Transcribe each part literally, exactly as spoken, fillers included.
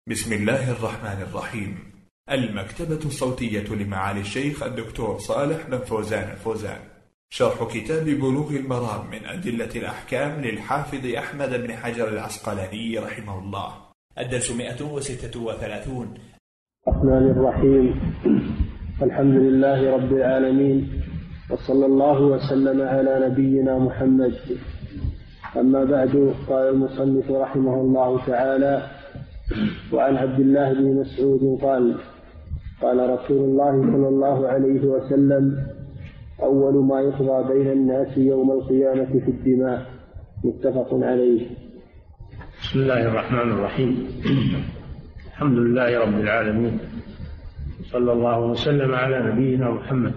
بسم الله الرحمن الرحيم. المكتبة الصوتية لمعالي الشيخ الدكتور صالح بن فوزان الفوزان، شرح كتاب بلوغ المرام من أدلة الأحكام للحافظ أحمد بن حجر العسقلاني رحمه الله. الدرس مئة وستة وثلاثون. الرحمن الرحيم. الحمد لله رب العالمين، وصلى الله وسلم على نبينا محمد. أما بعد، قال المصنف رحمه الله تعالى: وعن عبد الله بن مسعود قال: قال رسول الله صلى الله عليه وسلم: أول ما يقضى بين الناس يوم القيامة في الدماء. متفق عليه. بسم الله الرحمن الرحيم. الحمد لله رب العالمين، صلى الله وسلم على نبينا محمد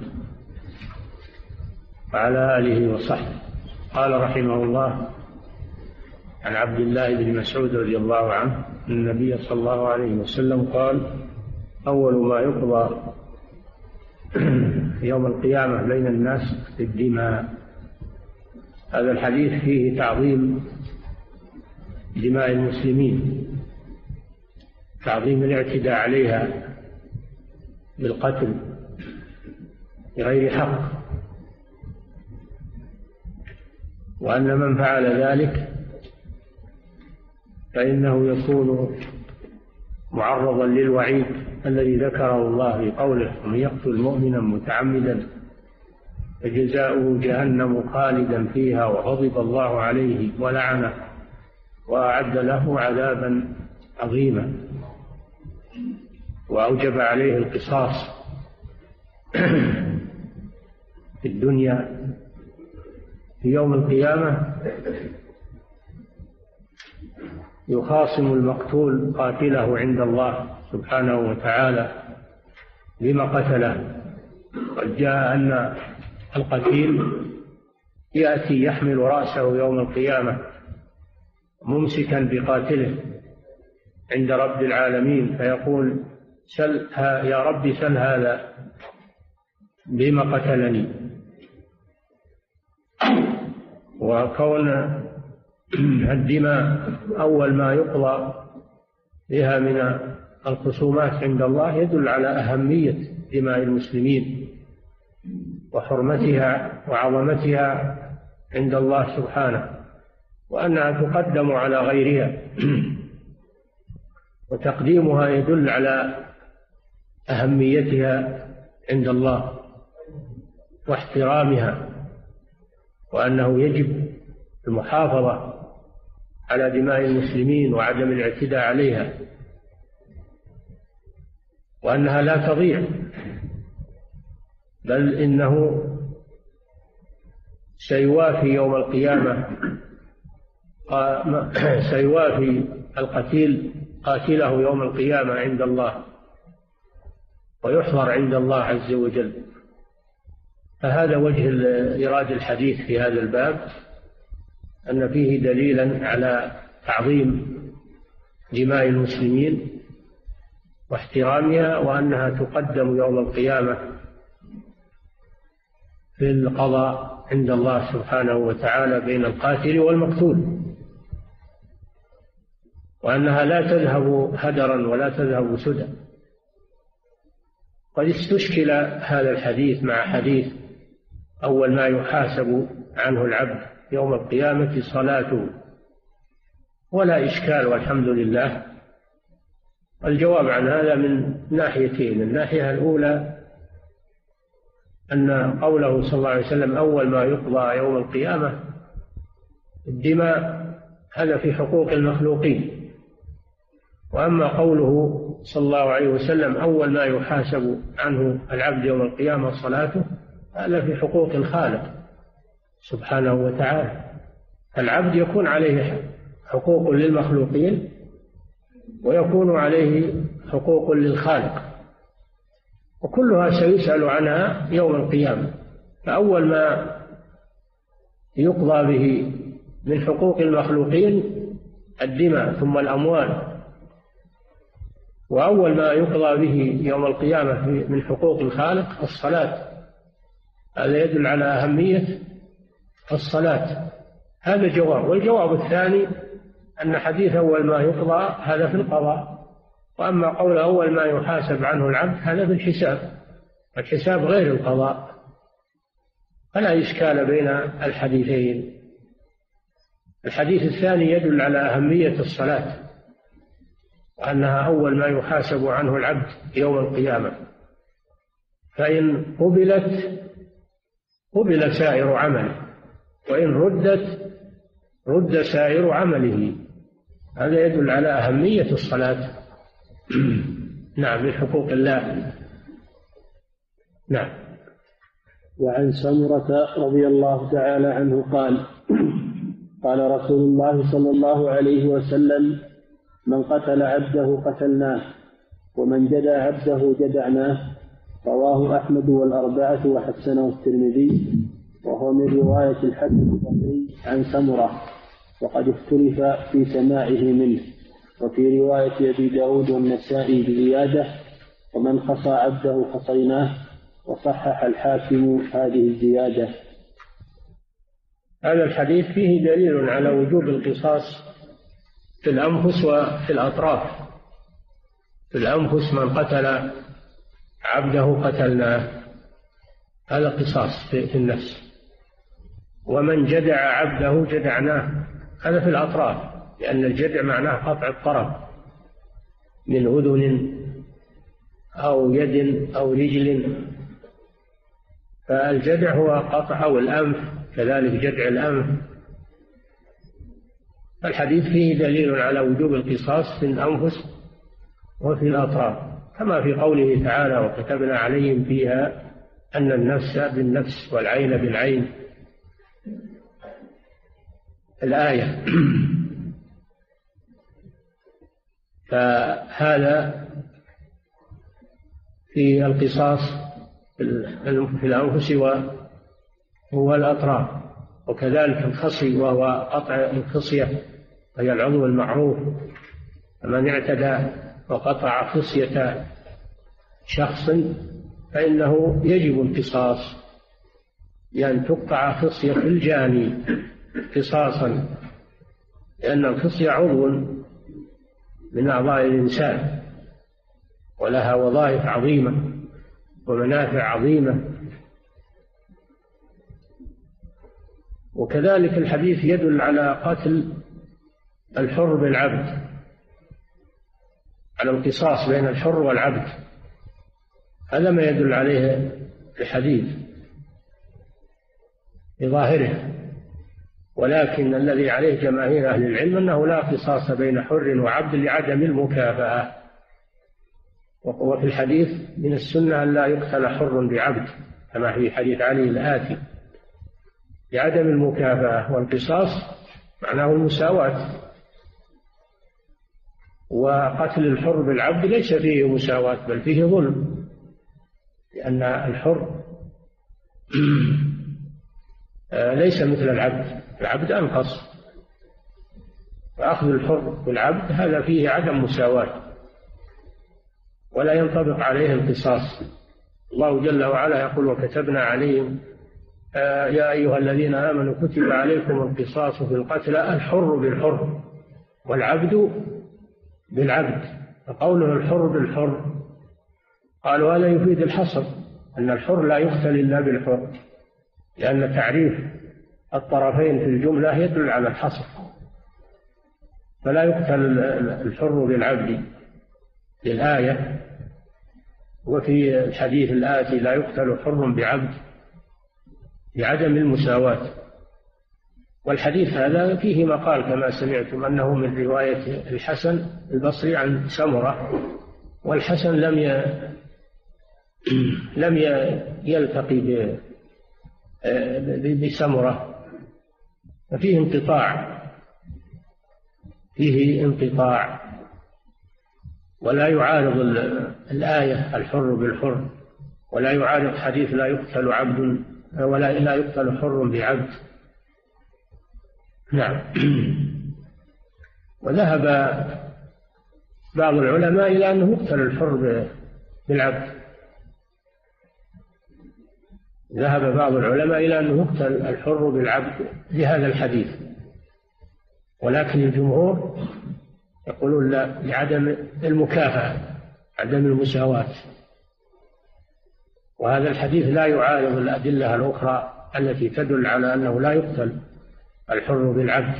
وعلى آله وصحبه. قال رحمه الله: عن عبد الله بن مسعود رضي الله عنه أن النبي صلى الله عليه وسلم قال: أول ما يقضى يوم القيامة بين الناس في الدماء. هذا الحديث فيه تعظيم دماء المسلمين، تعظيم الاعتداء عليها بالقتل بغير حق، وأن من فعل ذلك فإنه يكون معرضا للوعيد الذي ذكره الله في قوله: ومن يقتل مؤمنا متعمدا فجزاؤه جهنم خالدا فيها وغضب الله عليه ولعنه وأعد له عذابا عظيما، وأوجب عليه القصاص في الدنيا. في يوم القيامة يخاصم المقتول قاتله عند الله سبحانه وتعالى بما قتله. قد جاء أن القتيل يأتي يحمل رأسه يوم القيامة ممسكا بقاتله عند رب العالمين، فيقول: سل يا رب سل هذا بما قتلني. وكون الدماء أول ما يقضى بها من الخصومات عند الله يدل على أهمية دماء المسلمين وحرمتها وعظمتها عند الله سبحانه، وأنها تقدم على غيرها، وتقديمها يدل على أهميتها عند الله واحترامها، وأنه يجب المحافظة على دماء المسلمين وعدم الاعتداء عليها، وأنها لا تضيع، بل إنه سيوافي يوم القيامة سيوافي القتيل قاتله يوم القيامة عند الله، ويحضر عند الله عز وجل. فهذا وجه إيراد الحديث في هذا الباب، أن فيه دليلا على تعظيم دماء المسلمين واحترامها، وأنها تقدم يوم القيامة في القضاء عند الله سبحانه وتعالى بين القاتل والمقتول، وأنها لا تذهب هدرا ولا تذهب سدى. قد استشكل هذا الحديث مع حديث: أول ما يحاسب عنه العبد يوم القيامة صلاته، ولا إشكال والحمد لله. الجواب عن هذا من ناحيتين: الناحية الأولى أن قوله صلى الله عليه وسلم: أول ما يقضى يوم القيامة الدماء، هذا في حقوق المخلوقين. وأما قوله صلى الله عليه وسلم: أول ما يحاسب عنه العبد يوم القيامة صلاته، هذا في حقوق الخالق سبحانه وتعالى. العبد يكون عليه حقوق للمخلوقين، ويكون عليه حقوق للخالق، وكلها سيسأل عنها يوم القيامة. فأول ما يقضى به من حقوق المخلوقين الدماء ثم الأموال، وأول ما يقضى به يوم القيامة من حقوق الخالق الصلاة. هذا يدل على أهمية الصلاة. هذا جواب. والجواب الثاني أن حديث أول ما يقضى هذا في القضاء، وأما قول أول ما يحاسب عنه العبد هذا بالحساب، الحساب غير القضاء، فلا إشكال بين الحديثين. الحديث الثاني يدل على أهمية الصلاة وأنها أول ما يحاسب عنه العبد يوم القيامة، فإن قبلت قبل سائر عمله، وإن ردت رد سائر عمله. هذا يدل على أهمية الصلاة نعم من حقوق الله. نعم. وعن سمرة رضي الله تعالى عنه قال قال رسول الله صلى الله عليه وسلم: من قتل عبده قتلناه، ومن جدع عبده جدعناه. رواه أحمد والأربعة وحسنه الترمذي، وهو من رواية الحسن البصري عن سمرة، وقد اختلف في سماعه منه. وفي رواية أبي داود والنسائي بزيادة: ومن خصى عبده خصيناه. وصحح الحاكم هذه الزيادة. هذا الحديث فيه دليل على وجوب القصاص في الأنفس وفي الأطراف. في الأنفس من قتل عبده قتلناه، هذا قصاص في النفس. ومن جدع عبده جدعناه، هذا في الأطراف، لأن الجدع معناه قطع الطرف من أذن أو يد أو رجل، فالجدع هو قطع أو الأنف، كذلك جدع الأنف. الحديث فيه دليل على وجوب القصاص في الأنفس وفي الأطراف، كما في قوله تعالى: وكتبنا عليهم فيها أن النفس بالنفس والعين بالعين، الآية. فهذا في القصاص في الأنفس والأطراف. وكذلك الخصي، وهو قطع الخصية، وهي العضو المعروف. فمن اعتدى وقطع خصية شخص فإنه يجب القصاص، لأن تقطع خصية الجاني قصاصا، لأن الخصية عضو من أعضاء الإنسان، ولها وظائف عظيمة ومنافع عظيمة. وكذلك الحديث يدل على قتل الحر بالعبد، على القصاص بين الحر والعبد، هذا ما يدل عليه الحديث بظاهره. ولكن الذي عليه جماهير أهل العلم أنه لا قصاص بين حر وعبد لعدم المكافأة. وفي الحديث من السنة أن لا يقتل حر بعبد، كما في حديث علي الآتي، لعدم المكافأة. والقصاص معناه المساواة، وقتل الحر بالعبد ليس فيه مساواة بل فيه ظلم، لأن الحر ليس مثل العبد، العبد أنقص، فأخذ الحر بالعبد هذا فيه عدم مساواة ولا ينطبق عليه القصاص. الله جل وعلا يقول: وكتبنا عليهم آه يا أيها الذين آمنوا كتب عليكم القصاص في القتلى الحر بالحر والعبد بالعبد. فقوله الحر بالحر قالوا هذا يفيد الحصر، أن الحر لا يقتل إلا بالحر، لأن تعريف الطرفين في الجملة يدل على الحصر، فلا يقتل الحر بالعبد للآية. وفي الحديث الآتي: لا يقتل حر بعبد لعدم المساواة. والحديث هذا فيه مقال كما سمعتم، أنه من رواية الحسن البصري عن سمرة، والحسن لم ي... لم يلتقي ب... بسمرة، ففيه انقطاع فيه انقطاع ولا يعارض الآية الحر بالحر، ولا يعارض حديث لا يقتل عبد ولا لا يقتل حر بعبد. نعم. وذهب بعض العلماء إلى أنه يقتل الحر بالعبد، ذهب بعض العلماء إلى أنه يقتل الحر بالعبد لهذا الحديث، ولكن الجمهور يقولون لا، لعدم المكافأة، عدم المساواة. وهذا الحديث لا يعارض الأدلة الأخرى التي تدل على أنه لا يقتل الحر بالعبد.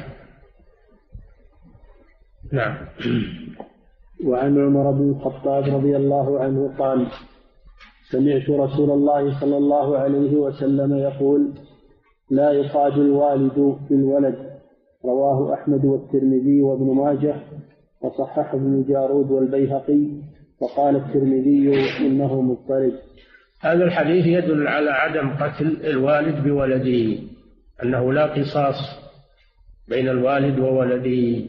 نعم. وعن عمر بن الخطاب رضي الله عنه قال: سمعت رسول الله صلى الله عليه وسلم يقول: لا يقاد الوالد بالولد. رواه أحمد والترمذي وابن ماجه، وصححه ابن جارود والبيهقي، وقال الترمذي إنه مضطرب. هذا الحديث يدل على عدم قتل الوالد بولده، أنه لا قصاص بين الوالد وولده،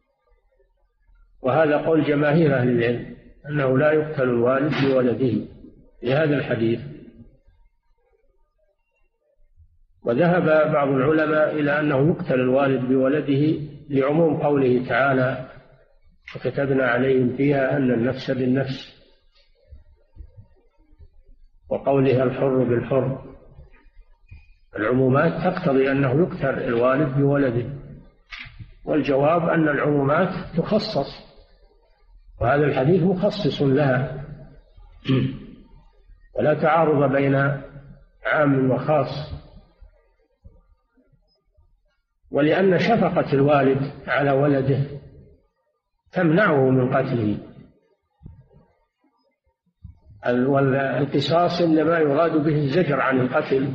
وهذا قول جماهير أهل العلم أنه لا يقتل الوالد بولده لهذا الحديث. وذهب بعض العلماء إلى أنه يقتل الوالد بولده لعموم قوله تعالى: وكتبنا عليهم فيها أن النفس بالنفس، وقولها الحر بالحر. العمومات تقتضي أنه يقتل الوالد بولده، والجواب أن العمومات تخصص، وهذا الحديث مخصص لها، ولا تعارض بين عام وخاص. ولأن شفقة الوالد على ولده تمنعه من قتله، والقصاص إنما يراد به الزجر عن القتل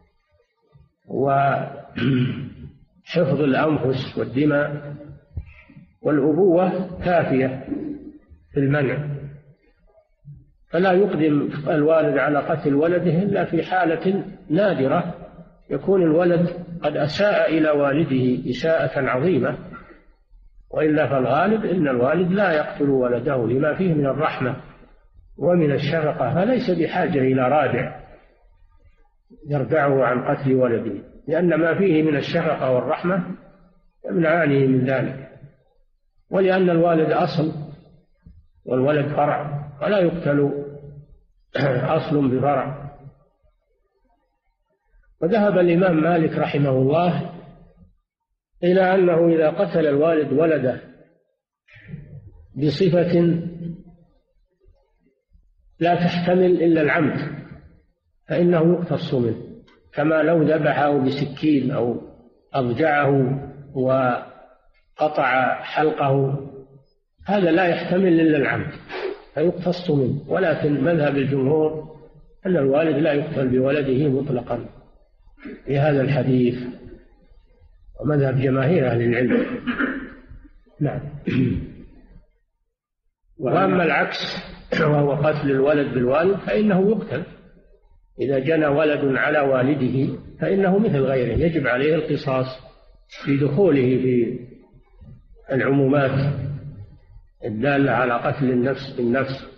وحفظ الأنفس والدماء، والأبوة كافية في المنع. فلا يقدم الوالد على قتل ولده إلا في حالة نادرة يكون الولد قد أساء إلى والده إساءة عظيمة، وإلا فالغالب إن الوالد لا يقتل ولده لما فيه من الرحمة ومن الشفقة، فليس بحاجة إلى رادع يردعه عن قتل ولده، لأن ما فيه من الشفقة والرحمة يمنعانه من ذلك. ولأن الوالد أصل والولد فرع، ولا يقتل أصل بفرع. وذهب الإمام مالك رحمه الله إلى أنه إذا قتل الوالد ولده بصفة لا تحتمل إلا العمد فإنه يقتص منه، كما لو ذبحه بسكين أو أضجعه وقطع حلقه، هذا لا يحتمل إلا العمد فيقتص منه. ولكن مذهب الجمهور أن الوالد لا يقتل بولده مطلقا في هذا الحديث، ومذهب جماهير أهل العلم. نعم. وأما العكس وهو قتل الولد بالوالد فإنه يقتل. إذا جنى ولد على والده فإنه مثل غيره، يجب عليه القصاص في دخوله في العمومات الدالة على قتل النفس بالنفس،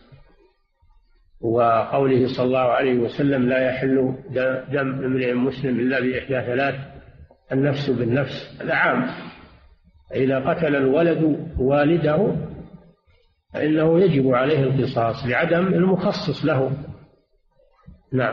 وقوله صلى الله عليه وسلم: لا يحل دم امرئ مسلم إلا بإحدى ثلاث: النفس بالنفس. هذا عام. إذا قتل الولد والده فإنه يجب عليه القصاص لعدم المخصص له. نعم.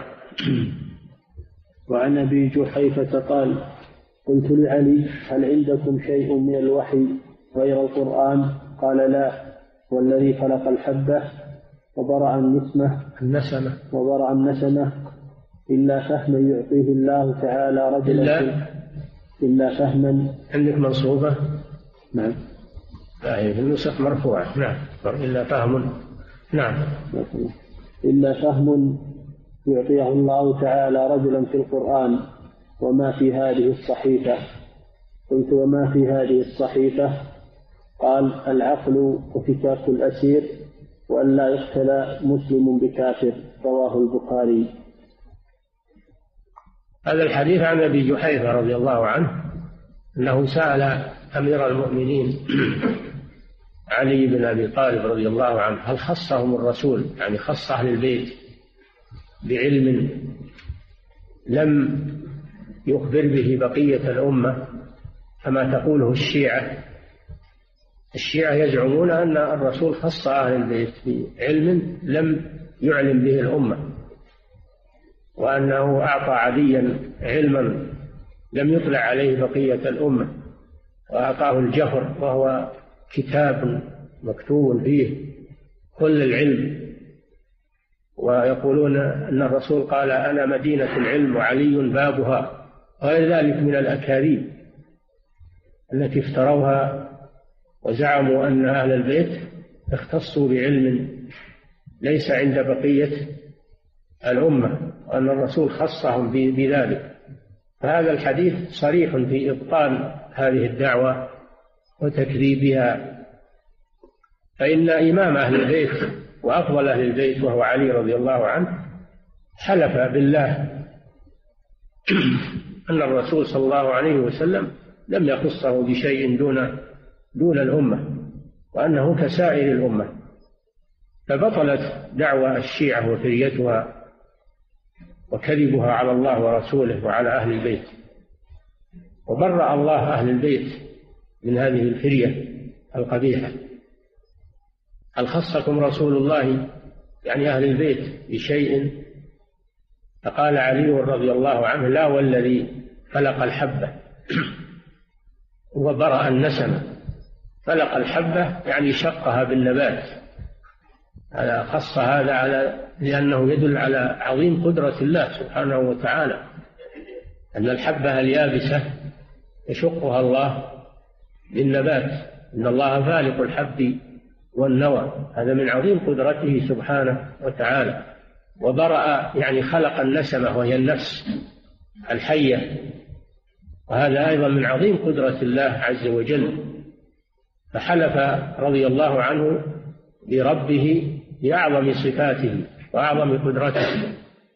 وعن أبي جحيفة قال: قلت لعلي: هل عندكم شيء من الوحي غير القرآن؟ قال: لا، والذي خلق الحبة وبرأ النسمة النسمة وبرأ النسمة إلا فهما يعطيه الله تعالى رجلا إلا, إلا فهما. عندك منصوبة؟ نعم. لا، هي في النسخ مرفوعة. نعم. إلا فهم. نعم. إلا فهم يعطيه الله تعالى رجلا في القرآن وما في هذه الصحيفة. قلت: وما في هذه الصحيفة؟ قال: العقل وفكاك الأسير وأن لا يقتل مسلم بكافر. رواه البخاري. هذا الحديث عن أبي جحيفة رضي الله عنه أنه سأل أمير المؤمنين علي بن أبي طالب رضي الله عنه: هل خصهم الرسول، يعني خص أهل البيت، بعلم لم يخبر به بقية الأمة كما تقوله الشيعة؟ الشيعة يزعمون أن الرسول خص أهل البيت بعلم لم يعلم به الأمة، وأنه أعطى عديا علما لم يطلع عليه بقية الأمة، وأعطاه الجفر وهو كتاب مكتوب فيه كل العلم، ويقولون أن الرسول قال أنا مدينة العلم وعلي بابها، وغير ذلك من الأكاذيب التي افتروها وزعموا أن أهل البيت اختصوا بعلم ليس عند بقية الأمة، وأن الرسول خصهم بذلك. فهذا الحديث صريح في إبطال هذه الدعوة وتكذيبها، فإن إمام أهل البيت وأفضل أهل البيت وهو علي رضي الله عنه حلف بالله أن الرسول صلى الله عليه وسلم لم يخصه بشيء دون دون الأمة، وأنه كسائر الأمة. فبطلت دعوى الشيعة وفريتها وكذبها على الله ورسوله وعلى أهل البيت، وبرأ الله أهل البيت من هذه الفرية القبيحة. هل خصكم رسول الله يعني أهل البيت بشيء؟ فقال علي رضي الله عنه لا والذي فلق الحبة وبرأ النسمة. فلق الحبة يعني شقها بالنبات، خص هذا على لأنه يدل على عظيم قدرة الله سبحانه وتعالى، أن الحبة اليابسة يشقها الله بالنبات، إن الله فالق الحب والنوى، هذا من عظيم قدرته سبحانه وتعالى. وبرأ يعني خلق النسمة وهي النفس الحية، وهذا أيضا من عظيم قدرة الله عز وجل. فحلف رضي الله عنه بربه بأعظم صفاته وأعظم قدرته،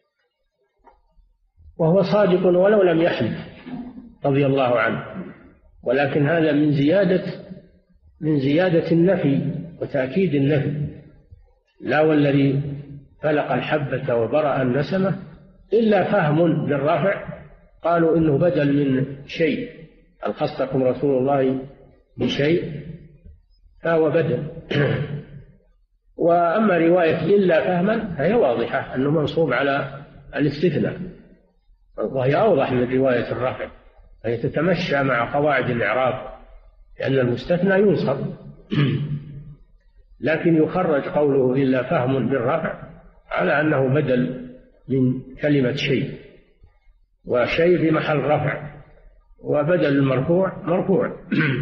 وهو صادق ولو لم يحلف رضي الله عنه، ولكن هذا من زيادة من زيادة النفي وتأكيد النفي. لا والذي فلق الحبة وبرأ النسمة إلا فهم بالرفع، قالوا إنه بدل من شيء، هل خصكم رسول الله بشيء؟ فهو بدل. وأما رواية إلا فهما فهي واضحة أنه منصوب على الاستثناء، وهي أوضح من رواية الرفع، فهي تتمشى مع قواعد الإعراب، لأن المستثنى ينصب لكن يخرج قوله إلا فهم بالرفع على أنه بدل من كلمة شيء، وشيء في محل رفع، وبدل المرفوع مرفوع.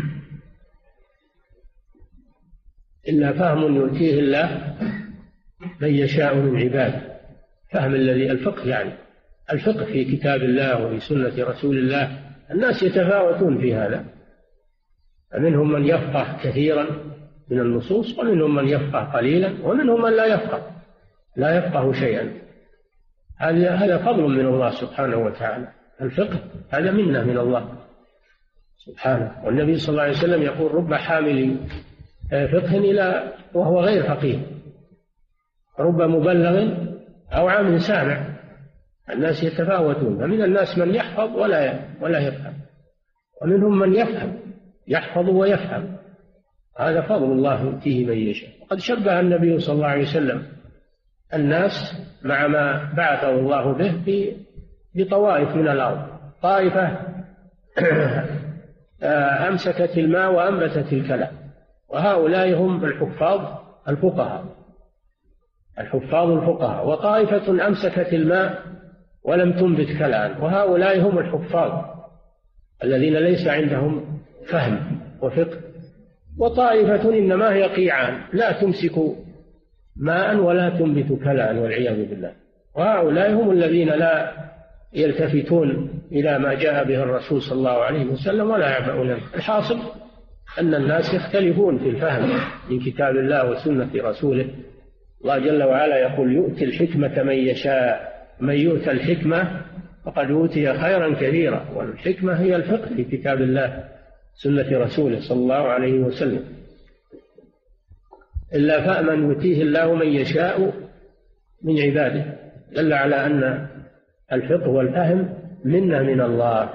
إلا فهم يؤتيه الله من يشاء من عباده، فهم الذي الفقه، يعني الفقه في كتاب الله وفي سنة رسول الله. الناس يتفاوتون في هذا، فمنهم من يفقه كثيرا من النصوص، ومنهم من يفقه قليلا، ومنهم من لا يفقه لا يفقه شيئا. هذا فضل من الله سبحانه وتعالى. الفقه هذا منة من الله سبحانه. والنبي صلى الله عليه وسلم يقول رب حامل فقه إلى وهو غير فقيه، رب مبلغ أو عام سامع. الناس يتفاوتون، فمن الناس من يحفظ ولا ولا يفهم، ومنهم من يفهم يحفظ ويفهم. هذا فضل الله يؤتيه من يشاء. وقد شبه النبي صلى الله عليه وسلم الناس مع ما بعثه الله به بطوائف من الأرض، طائفة أمسكت الماء وأنبتت الكلام، وهؤلاء هم الحفاظ الفقهاء الحفاظ الفقهاء وطائفة أمسكت الماء ولم تنبت كلام، وهؤلاء هم الحفاظ الذين ليس عندهم فهم وفقه. وطائفة إنما هي قيعان، لا تمسك ماء ولا تنبت كلام والعياذ بالله. وهؤلاء هم الذين لا يلتفتون إلى ما جاء به الرسول صلى الله عليه وسلم ولا يعبؤون. الحاصل أن الناس يختلفون في الفهم من كتاب الله وسنة رسوله. الله جل وعلا يقول يؤتي الحكمة من يشاء، من يؤتى الحكمة فقد أوتي خيرا كثيرا. والحكمة هي الفقه في كتاب الله سنة رسوله صلى الله عليه وسلم. إلا فأما يؤتيه الله من يشاء من عباده، دل على أن الفقه والفهم منة من الله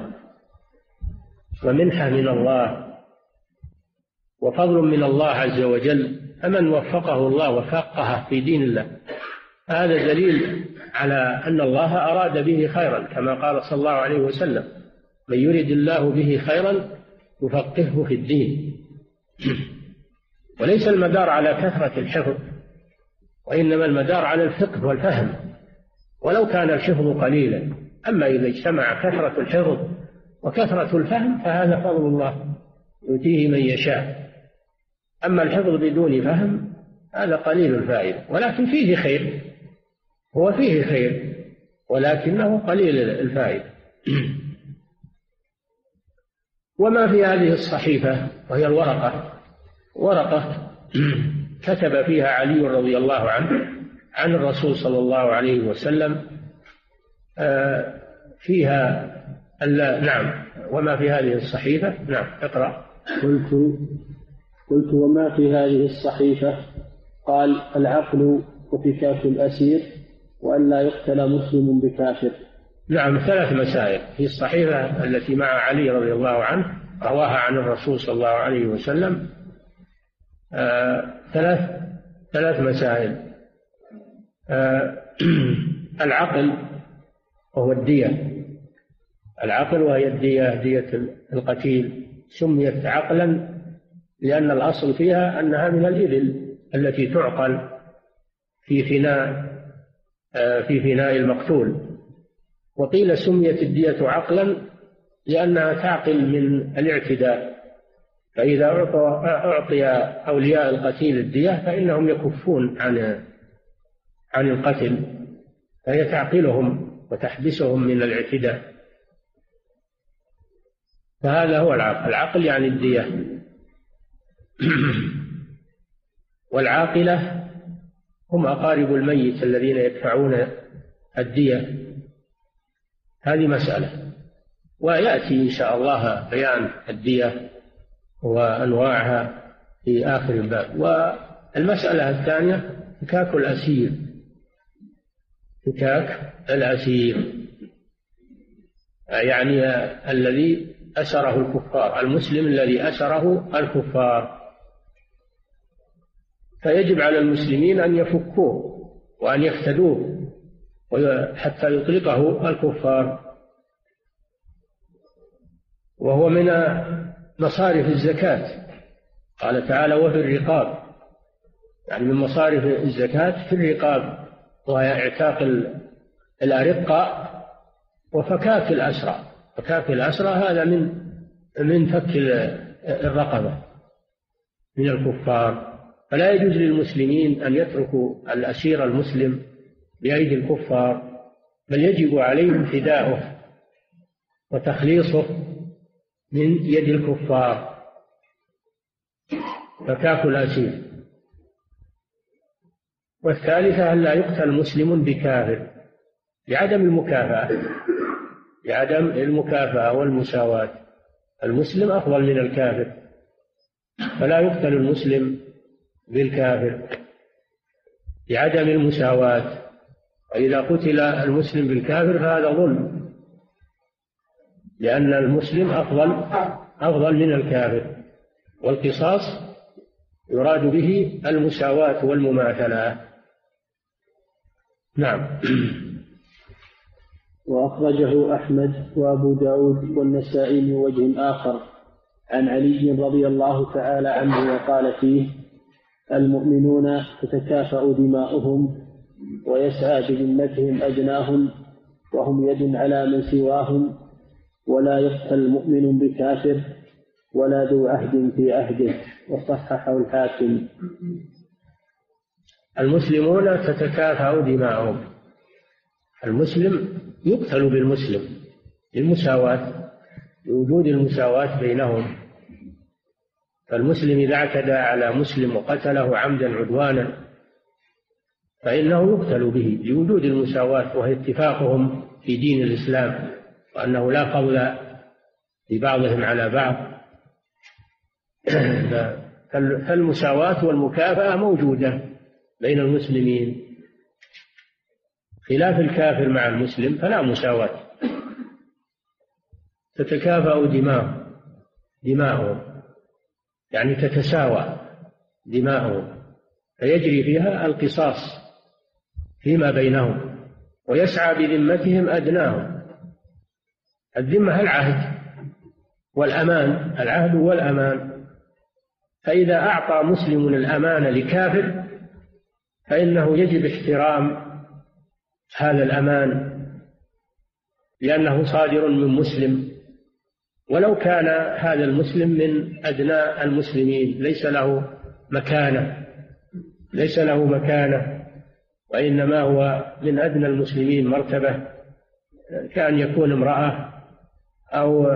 ومنحة من الله وفضل من الله عز وجل. فمن وفقه الله وفقه في دين الله هذا دليل على أن الله أراد به خيرا، كما قال صلى الله عليه وسلم من يرد الله به خيرا يفقهه في الدين. وليس المدار على كثرة الحفظ، وإنما المدار على الفقه والفهم، ولو كان الحفظ قليلا. أما إذا اجتمع كثرة الحفظ وكثرة الفهم فهذا فضل الله يؤتيه من يشاء. أما الحفظ بدون فهم هذا قليل الفائدة، ولكن فيه خير، هو فيه خير ولكنه قليل الفائدة. وما في هذه الصحيفة وهي الورقة، ورقة كتب فيها علي رضي الله عنه عن الرسول صلى الله عليه وسلم فيها ألا نعم. وما في هذه الصحيفة، نعم اقرأ. قلت قلت وما في هذه الصحيفة؟ قال: العقل وفكاك الأسير وأن لا يقتل مسلم بكافر. نعم، ثلاث مسائل في الصحيفة التي مع علي رضي الله عنه رواها عن الرسول صلى الله عليه وسلم. آه ثلاث ثلاث مسائل. آه العقل وهو الدية، العقل وهي الدية، دية القتيل. سميت عقلا لأن الأصل فيها أنها من الإبل التي تعقل في فناء آه في فناء المقتول. وقيل سميت الدية عقلا لأنها تعقل من الاعتداء، فإذا أعطي أولياء القتيل الدية فإنهم يكفون عن عن القتل، فهي تعقلهم وتحبسهم من الاعتداء. فهذا هو العقل، العقل يعني الدية. والعاقلة هم أقارب الميت الذين يدفعون الدية. هذه مسألة، ويأتي إن شاء الله بيان الدية وأنواعها في آخر الباب. والمسألة الثانية فكاك الأسير، فكاك الأسير يعني الذي أسره الكفار، المسلم الذي أسره الكفار، فيجب على المسلمين أن يفكوه وأن يفتدوه حتى يطلقه الكفار. وهو من مصارف الزكاة، قال تعالى: وفي الرقاب، يعني من مصارف الزكاة في الرقاب، وهي اعتاق الأرقاء وفكاك الأسرى. فكاك الأسرى هذا من من فك الرقبة من الكفار. فلا يجوز للمسلمين أن يتركوا الأسير المسلم بأيدي الكفار، بل يجب عليهم فداؤه وتخليصه من يد الكفار. فكاك الأسير. والثالثة أن لا يقتل مسلم بكافر لعدم المكافأة، لعدم المكافأة والمساواة. المسلم أفضل من الكافر، فلا يقتل المسلم بالكافر لعدم المساواة. وإذا قتل المسلم بالكافر فهذا ظلم، لأن المسلم أفضل أفضل من الكافر. والقصاص يراد به المساواة والمماثلة. نعم. وأخرجه أحمد وأبو داود والنسائي من وجه آخر عن علي رضي الله تعالى عنه وقال فيه: المؤمنون تتكافأ دماؤهم ويسعى بذمتهم أدناهم وهم يد على من سواهم، ولا يقتل المؤمن بكافر ولا ذو عهد في عهده. وصححه الحاكم. المسلمون تتكافأ دماؤهم، المسلم يقتل بالمسلم للمساواة، لوجود المساواة بينهم. فالمسلم إذا اعتدى على مسلم وقتله عمدا عدوانا فإنه يقتل به لوجود المساواة، وهي اتفاقهم في دين الإسلام، وأنه لا فضل لبعضهم على بعض. فالمساواة والمكافأة موجودة بين المسلمين، خلاف الكافر مع المسلم فلا مساواة. تتكافأ دماء دماؤهم يعني تتساوى دماؤهم، فيجري فيها القصاص فيما بينهم، ويسعى بذمتهم أدناهم. الذمة العهد والأمان، العهد والأمان، فإذا أعطى مسلم الأمانة لكافر فإنه يجب احترام هذا الأمان، لأنه صادر من مسلم، ولو كان هذا المسلم من أدنى المسلمين ليس له مكانة ليس له مكانة وإنما هو من أدنى المسلمين مرتبة، كأن يكون امرأة أو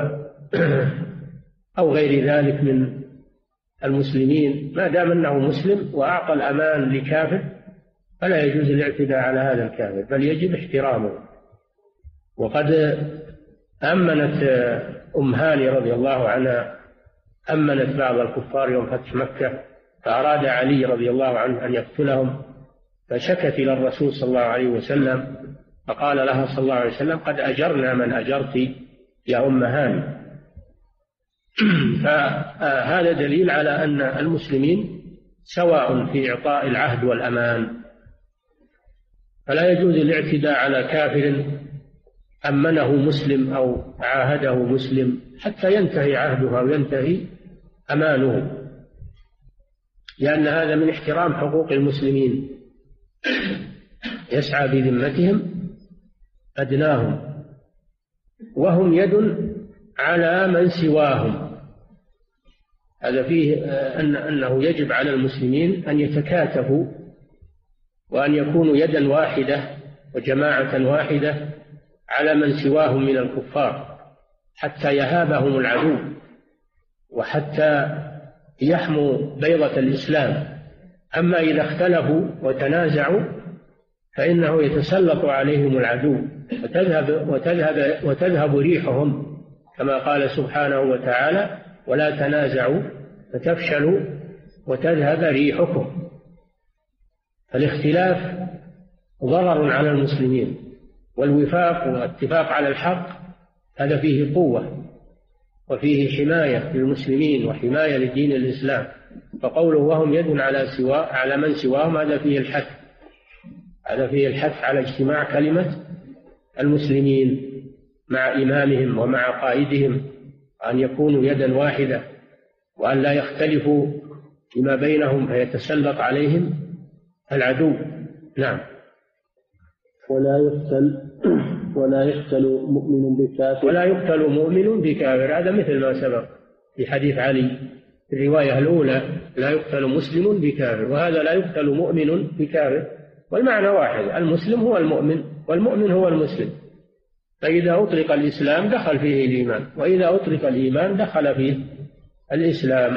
أو غير ذلك من المسلمين، ما دام أنه مسلم وأعطى الأمان لكافر فلا يجوز الاعتداء على هذا الكافر، بل يجب احترامه. وقد أمنت أم هاني رضي الله عنها أمنت بعض الكفار يوم فتح مكة، فأراد علي رضي الله عنه أن يقتلهم، فشكت إلى الرسول صلى الله عليه وسلم، فقال لها صلى الله عليه وسلم: قد أجرنا من أجرت يا أم هاني. فهذا دليل على أن المسلمين سواء في إعطاء العهد والأمان، فلا يجوز الاعتداء على كافر أمنه مسلم أو عاهده مسلم حتى ينتهي عهده أو ينتهي أمانه، لأن هذا من احترام حقوق المسلمين، يسعى بذمتهم أدناهم وهم يد على من سواهم. هذا فيه أن أنه يجب على المسلمين أن يتكاتفوا وأن يكونوا يدا واحدة وجماعة واحدة على من سواهم من الكفار حتى يهابهم العدو وحتى يحموا بيضة الإسلام. أما إذا اختلفوا وتنازعوا فإنه يتسلط عليهم العدو وتذهب, وتذهب, وتذهب ريحهم، كما قال سبحانه وتعالى: ولا تنازعوا فتفشلوا وتذهب ريحكم. فالاختلاف ضرر على المسلمين، والوفاق والاتفاق على الحق هذا فيه قوة وفيه حماية للمسلمين وحماية لدين الإسلام. فقوله وهم يد على سوا على من سواهم هذا فيه الحث هذا فيه الحث على اجتماع كلمة المسلمين مع إمامهم ومع قائدهم، أن يكونوا يدا واحدة وأن لا يختلفوا فيما بينهم فيتسلط عليهم العدو. نعم. ولا يقتل ولا يقتل مؤمن بكافر ولا يقتل مؤمن بكافر، هذا مثل ما سبق في حديث علي في الرواية الأولى: لا يقتل مسلم بكافر، وهذا لا يقتل مؤمن بكافر، والمعنى واحد، المسلم هو المؤمن والمؤمن هو المسلم، فإذا أطلق الإسلام دخل فيه الإيمان، وإذا أطلق الإيمان دخل فيه الإسلام.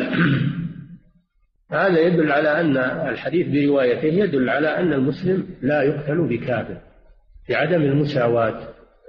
هذا يدل على أن الحديث بروايته يدل على أن المسلم لا يقتل بكافر في عدم المساواة.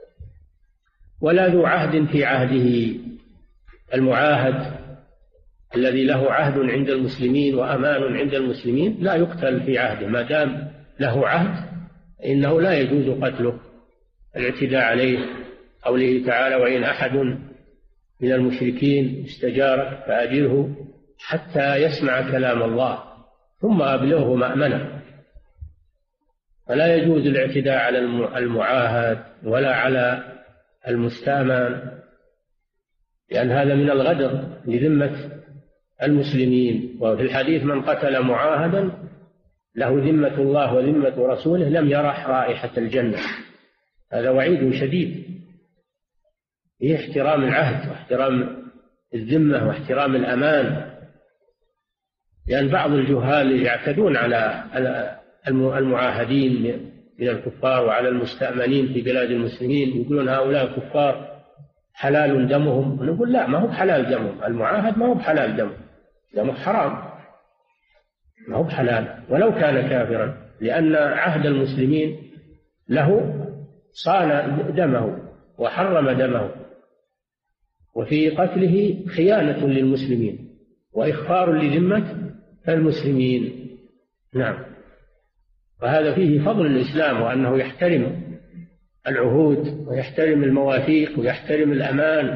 ولا ذو عهد في عهده، المعاهد الذي له عهد عند المسلمين وأمان عند المسلمين لا يقتل في عهده، ما دام له عهد إنه لا يجوز قتله، الاعتداء عليه. قوله تعالى: وإن أحد من المشركين استجارك فأجره حتى يسمع كلام الله ثم أبلغه مأمنه. فلا يجوز الاعتداء على المعاهد ولا على المستأمن، لأن هذا من الغدر لذمة المسلمين. وفي الحديث: من قتل معاهدا له ذمة الله وذمة رسوله لم يرح رائحة الجنة. هذا وعيد شديد في احترام العهد واحترام الذمة واحترام الأمان، لأن بعض الجهال يعتدون على المعاهدين من الكفار وعلى المستأمنين في بلاد المسلمين، يقولون هؤلاء كفار حلال دمهم، ونقول لا، ما هو حلال دمهم، المعاهد ما هو حلال دمه، دمه حرام، ما هو حلال ولو كان كافرا، لأن عهد المسلمين له صان دمه وحرم دمه، وفي قتله خيانة للمسلمين وإخفار لذمة المسلمين. نعم. وهذا فيه فضل الإسلام، وأنه يحترم العهود ويحترم المواثيق ويحترم الأمان،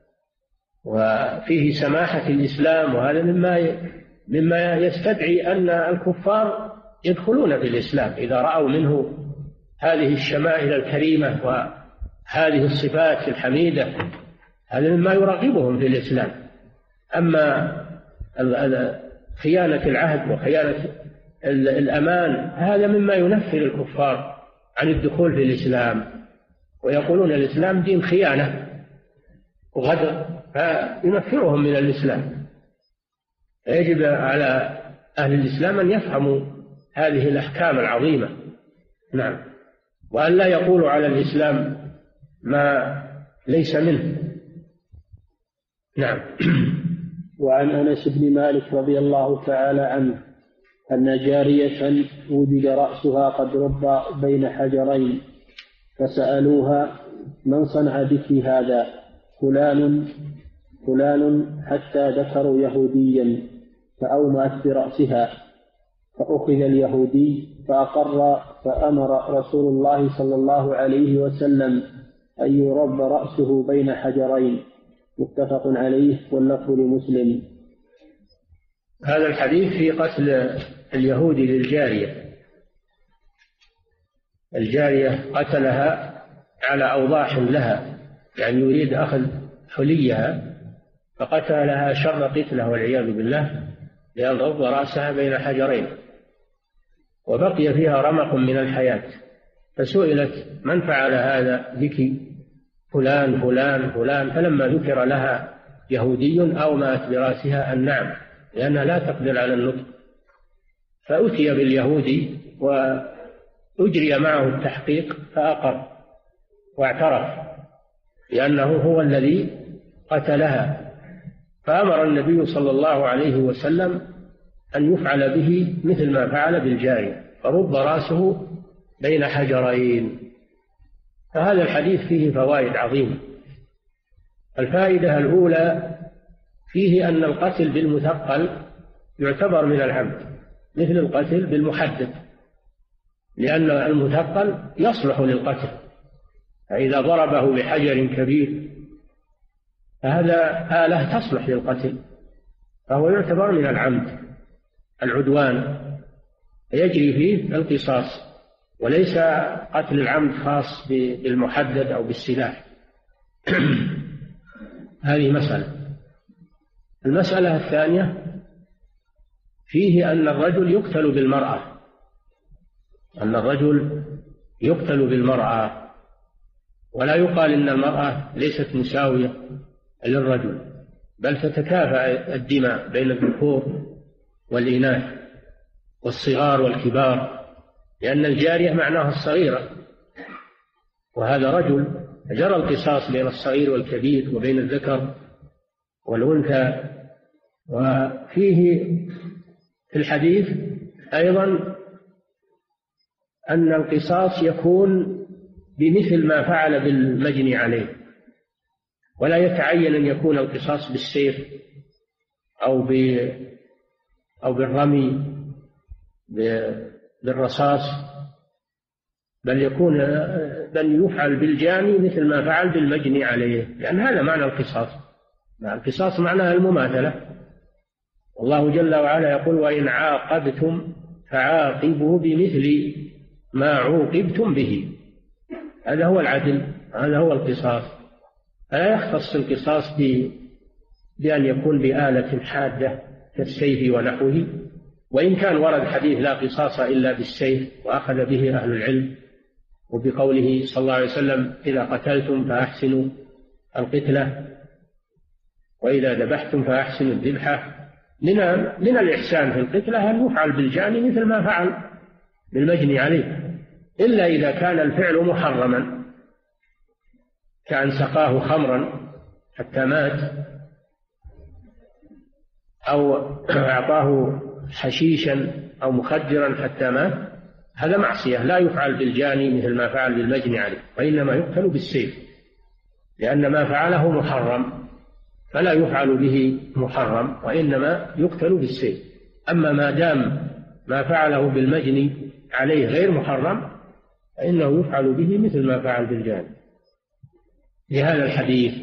وفيه سماحة الإسلام، وهذا مما مما يستدعي أن الكفار يدخلون في الإسلام إذا رأوا منه هذه الشمائل الكريمة وهذه الصفات الحميدة، هذا مما يرغبهم في الإسلام. أما خيانة العهد وخيانة الأمان، هذا مما ينفر الكفار عن الدخول في الإسلام، ويقولون الإسلام دين خيانة وغدر، فينفرهم من الإسلام. يجب على أهل الإسلام أن يفهموا هذه الأحكام العظيمة. نعم. وأن لا يقولوا على الإسلام ما ليس منه. نعم. وعن أنس بن مالك رضي الله تعالى عنه أن جارية وجد رأسها قد رب بين حجرين، فسألوها: من صنع بك هذا؟ فلان فلان، حتى ذكروا يهوديا، فأومأت برأسها، فأخذ اليهودي فأقر، فأمر رسول الله صلى الله عليه وسلم أن يرب رأسه بين حجرين. متفق عليه، واللفظ لمسلم. هذا الحديث في قتل اليهودي للجارية. الجارية قتلها على أوضاح لها، يعني يريد أخذ حليها، فقتلها شر قتله والعياذ بالله، لأن رب رأسها بين حجرين، وبقي فيها رمق من الحياة. فسئلت: من فعل هذا بك؟ فلان فلان فلان. فلما ذكر لها يهودي أومأت برأسها النعم، لأنها لا تقدر على النطق. فأتي باليهودي وأجري معه التحقيق، فأقر واعترف لأنه هو الذي قتلها. فأمر النبي صلى الله عليه وسلم أن يفعل به مثل ما فعل بالجارية، فرب رأسه بين حجرين. فهذا الحديث فيه فوائد عظيمة. الفائدة الأولى فيه أن القتل بالمثقل يعتبر من العمد، مثل القتل بالمحدد، لأن المثقل يصلح للقتل، فإذا ضربه بحجر كبير فهذا آلة تصلح للقتل، فهو يعتبر من العمد، العدوان، يجري فيه القصاص، وليس قتل العمد خاص بالمحدد أو بالسلاح. هذه مسألة. المسألة الثانية فيه أن الرجل يقتل بالمرأة، أن الرجل يقتل بالمرأة، ولا يقال إن المرأة ليست مساوية للرجل، بل تتكافأ الدماء بين الذكور والإناث والصغار والكبار، لأن الجارية معناها الصغيرة، وهذا رجل، جرى القصاص بين الصغير والكبير وبين الذكر والأنثى. وفيه في الحديث أيضا أن القصاص يكون بمثل ما فعل بالمجني عليه، ولا يتعين أن يكون القصاص بالسيف أو أو بالرمي بالرصاص، بل يكون بل يفعل بالجاني مثل ما فعل بالمجني عليه، لأن هذا معنى القصاص. القصاص معناها المماثلة، والله جل وعلا يقول: وإن عاقبتم فعاقبوا بمثل ما عوقبتم به. هذا هو العدل، هذا هو القصاص. فلا يختص القصاص بأن يكون بآلة حادة كالسيف ونحوه، وإن كان ورد حديث لا قصاص إلا بالسيف، وأخذ به أهل العلم، وبقوله صلى الله عليه وسلم: إذا قتلتم فأحسنوا القتلة، وإذا ذبحتم فأحسنوا الذبحة. من من الإحسان في القتلة أن يفعل بالجاني مثل ما فعل بالمجني عليه، إلا إذا كان الفعل محرما، كأن سقاه خمرا حتى مات، أو أعطاه حشيشا أو مخدرا حتى مات، هذا معصية، لا يفعل بالجاني مثل ما فعل بالمجني عليه، وإنما يقتل بالسيف، لأن ما فعله محرم، فلا يفعل به محرم، وإنما يقتل بالسيف. أما ما دام ما فعله بالمجني عليه غير محرم، فإنه يفعل به مثل ما فعل بالجاني. لهذا الحديث.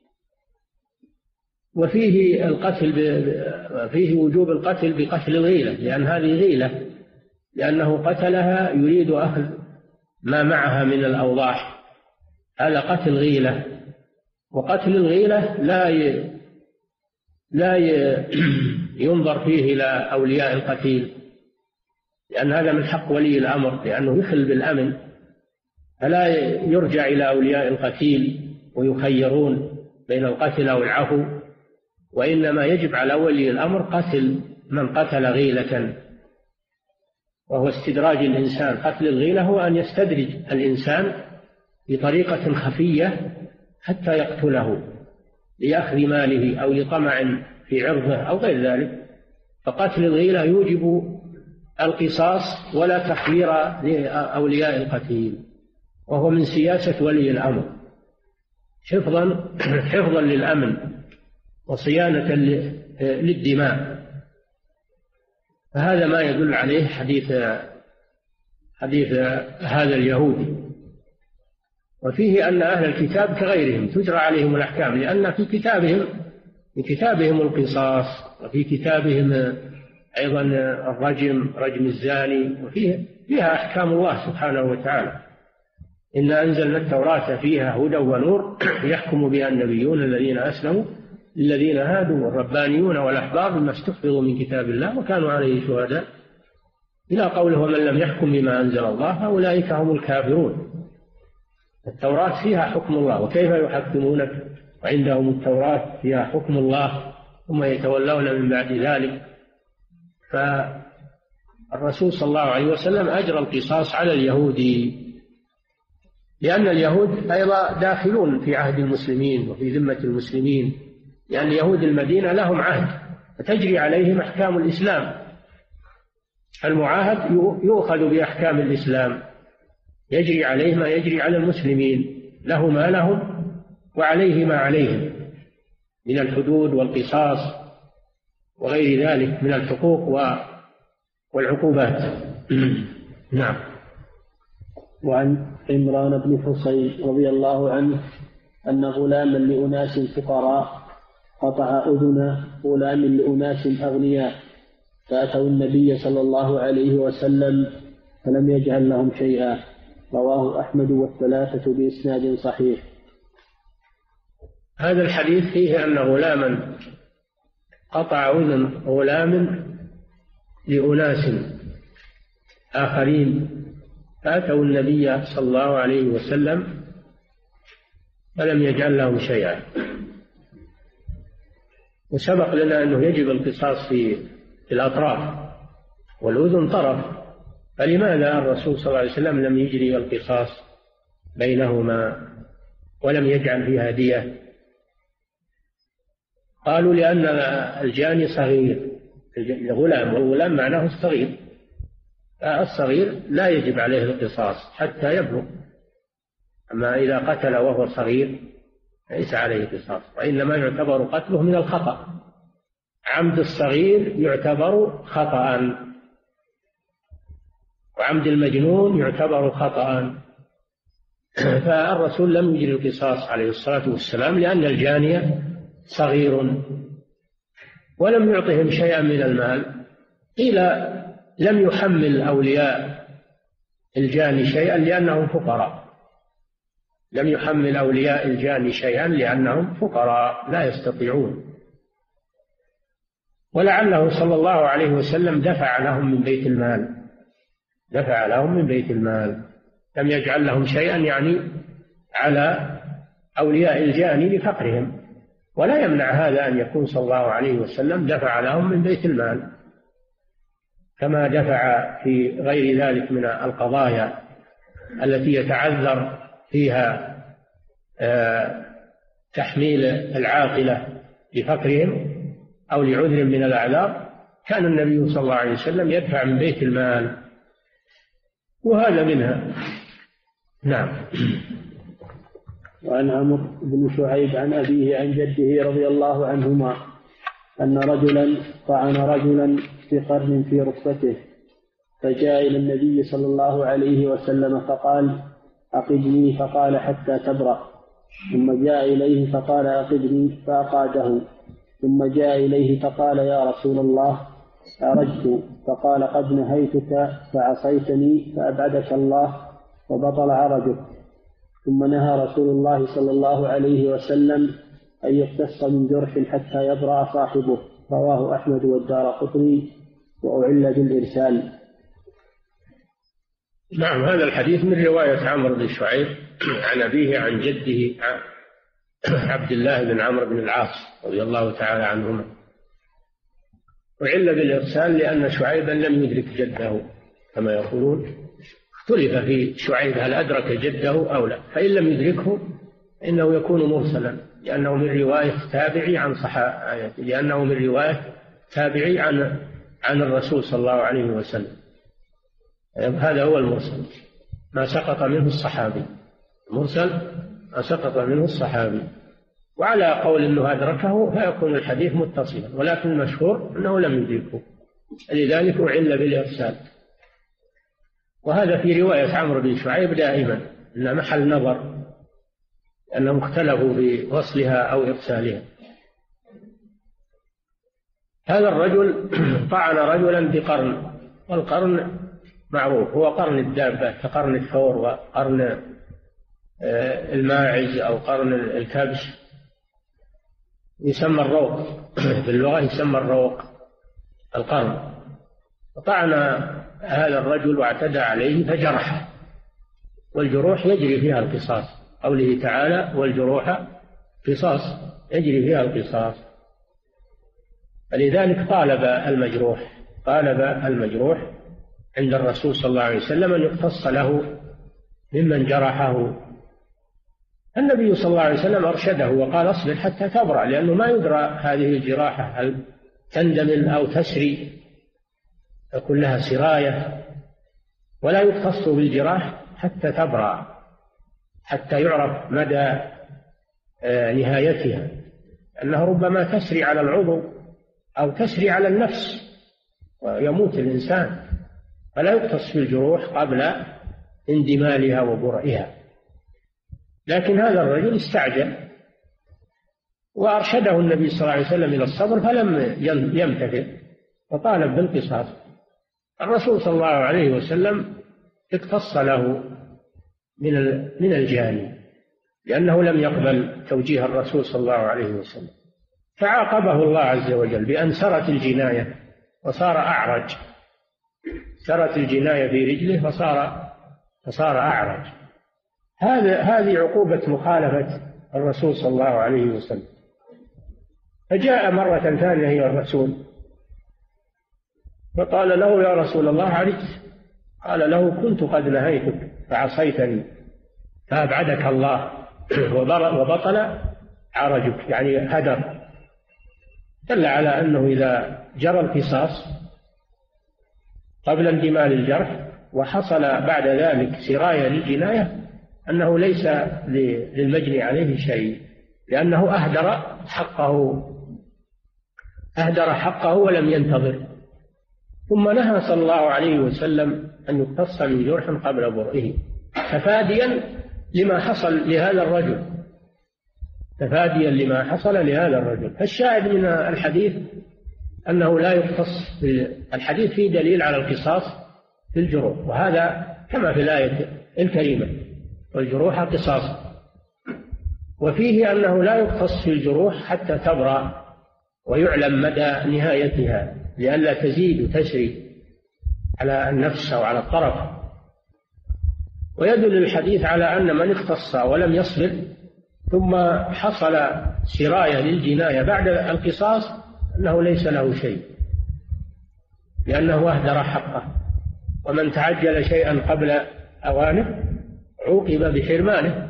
وفيه القتل ب... فيه وجوب القتل بقتل الغيلة، لأن هذه غيلة، لأنه قتلها يريد أخذ ما معها من الأوضاح، هذا قتل غيلة. وقتل الغيلة لا ي... لا ي... ينظر فيه إلى أولياء القتيل، لأن هذا من حق ولي الأمر، لأنه يخل بالأمن، فلا يرجع إلى أولياء القتيل ويخيرون بين القتل أو العفو، وإنما يجب على ولي الأمر قتل من قتل غيلة، وهو استدراج الإنسان. قتل الغيلة هو أن يستدرج الإنسان بطريقة خفية حتى يقتله ليأخذ ماله أو لطمع في عرضه أو غير ذلك. فقتل الغيلة يوجب القصاص ولا تخيير لأولياء القتيل، وهو من سياسة ولي الأمر حفظا حفظا للأمن وصيانة للدماء. فهذا ما يدل عليه حديث حديث هذا اليهودي. وفيه أن أهل الكتاب كغيرهم تجرى عليهم الأحكام، لأن في كتابهم في كتابهم القصاص، وفي كتابهم أيضا الرجم، رجم الزاني، وفيه فيها أحكام الله سبحانه وتعالى. إنا أنزلنا التوراة فيها هدى ونور يحكم بها النبيون الذين أسلموا للذين هادوا والربانيون والأحبار بما استحفظوا من كتاب الله وكانوا عليه شهداء، إلى قوله ومن لم يحكم بما أنزل الله فأولئك هم الكافرون. التوراة فيها حكم الله، وكيف يحكمونك وعندهم التوراة فيها حكم الله ثم يتولون من بعد ذلك. فالرسول صلى الله عليه وسلم أجرى القصاص على اليهود، لأن اليهود أيضا داخلون في عهد المسلمين وفي ذمة المسلمين، لأن يهود المدينة لهم عهد فتجري عليهم أحكام الإسلام. المعاهد يؤخذ بأحكام الإسلام، يجري عليه ما يجري على المسلمين، له ما لهم وعليه ما عليهم من الحدود والقصاص وغير ذلك من الحقوق والعقوبات. نعم. وعن عمران بن حصين رضي الله عنه أن غلاما لأناس فقراء قطع أذن غلام لأناس أغنياء، فأتوا النبي صلى الله عليه وسلم فلم يجعل لهم شيئا. رواه أحمد والثلاثة بإسناد صحيح. هذا الحديث فيه أن غلاما قطع أذن غلام لأناس آخرين، فأتوا النبي صلى الله عليه وسلم فلم يجعل لهم شيئا. وسبق لنا أنه يجب القصاص في الأطراف، والأذن طرف، فلماذا الرسول صلى الله عليه وسلم لم يجري القصاص بينهما ولم يجعل فيها دية؟ قالوا لأن الجاني صغير، الغلام والغلام معناه الصغير، الصغير لا يجب عليه القصاص حتى يبلغ، أما إذا قتل وهو صغير ليس عليه قصاص، وإنما يعتبر قتله من الخطأ. عمد الصغير يعتبر خطأ، وعمد المجنون يعتبر خطأ. فالرسول لم يجري القصاص عليه الصلاة والسلام لأن الجاني صغير، ولم يعطهم شيئا من المال. قيل لم يحمل أولياء الجاني شيئا لأنهم فقراء، لم يحمل أولياء الجاني شيئا لأنهم فقراء لا يستطيعون، ولعله صلى الله عليه وسلم دفع لهم من بيت المال، دفع لهم من بيت المال، لم يجعل لهم شيئا يعني على أولياء الجاني لفقرهم. ولا يمنع هذا أن يكون صلى الله عليه وسلم دفع لهم من بيت المال، كما دفع في غير ذلك من القضايا التي يتعذر فيها تحميل العاقلة لفقرهم أو لعذر من الأعذار، كان النبي صلى الله عليه وسلم يدفع من بيت المال، وهذا منها. نعم. وعن عمرو بن شعيب عن أبيه عن جده رضي الله عنهما أن رجلا طعن رجلا في قرن في ركبته، فجاء إلى النبي صلى الله عليه وسلم فقال أقدني، فقال حتى تبرأ، ثم جاء إليه فقال أقدني فأقاده، ثم جاء إليه فقال يا رسول الله أرجت، فقال قد نهيتك فعصيتني فأبعدك الله وبطل عرجك. ثم نهى رسول الله صلى الله عليه وسلم أن يقتص من جرح حتى يبرأ صاحبه، رواه أحمد والدارقطني وأعل بالإرسال. نعم، هذا الحديث من رواية عمرو بن شعيب عن أبيه عن جده عبد الله بن عمرو بن العاص رضي الله تعالى عنهما. وعل بالإرسال لأن شعيبا لم يدرك جده كما يقولون، اختلف في شعيب هل أدرك جده أو لا، فإن لم يدركه إنه يكون مرسلا لأنه من رواية تابعي عن صحابي، لأنه من رواية تابعي عن عن الرسول صلى الله عليه وسلم. هذا هو المرسل، ما سقط منه الصحابي. المرسل ما سقط منه الصحابي، وعلى قول أنه أدركه فيكون الحديث متصلا، ولكن المشهور أنه لم يدركه، لذلك أعل بالإرسال. وهذا في رواية عمرو بن شعيب دائما أن محل نظر، أنهم اختلفوا في وصلها أو إرسالها. هذا الرجل طعن رجلا بقرن، والقرن معروف هو قرن الدابة كقرن الثور وقرن الماعز أو قرن الكبش، يسمى الروق في اللغة، يسمى الروق القرن. طعن هذا الرجل واعتدى عليه فجرحه، والجروح يجري فيها القصاص، قوله تعالى والجروح قصاص، يجري فيها القصاص. فلذلك طالب المجروح طالب المجروح عند الرسول صلى الله عليه وسلم أن يقتص له ممن جرحه. النبي صلى الله عليه وسلم أرشده وقال اصبر حتى تبرأ، لأنه ما يدرى هذه الجراحة هل تندمل أو تسري، يكون لها سراية، ولا يقتص بالجراح حتى تبرأ، حتى يعرف مدى نهايتها، أنها ربما تسري على العضو أو تسري على النفس ويموت الإنسان، فلا يقتص بالجروح قبل اندمالها وبرئها. لكن هذا الرجل استعجل وأرشده النبي صلى الله عليه وسلم إلى الصبر فلم يمتثل وطالب بالقصاص. الرسول صلى الله عليه وسلم اقتص له من من الجاني، لأنه لم يقبل توجيه الرسول صلى الله عليه وسلم، فعاقبه الله عز وجل بأن سرت الجناية وصار أعرج، سرت الجناية في رجله فصار فصار أعرج. هذا هذه عقوبة مخالفة الرسول صلى الله عليه وسلم. فجاء مرة ثانية إلى الرسول فقال له يا رسول الله عرجت، قال له كنت قد نهيتك فعصيتني فأبعدك الله وبطل عرجك، يعني هدر. دل على أنه إذا جرى القصاص قبل اندمال الجرح وحصل بعد ذلك سراية للجناية أنه ليس للمجني عليه شيء، لأنه أهدر حقه أهدر حقه ولم ينتظر. ثم نهى صلى الله عليه وسلم أن يقتص من جرح قبل برئه تفاديا لما حصل لهذا الرجل تفاديا لما حصل لهذا الرجل. فالشاهد من الحديث أنه لا يقتص في الحديث فيه دليل على القصاص في الجروح، وهذا كما في الآية الكريمة والجروح قصاص، وفيه أنه لا يقتص في الجروح حتى تبرأ ويعلم مدى نهايتها لئلا تزيد وتسري على النفس أو على الطرف. ويدل الحديث على أن من اقتص ولم يصبر ثم حصل سراية للجناية بعد القصاص أنه ليس له شيء، لأنه أهدر حقه، ومن تعجل شيئا قبل أوانه عوقب بحرمانه.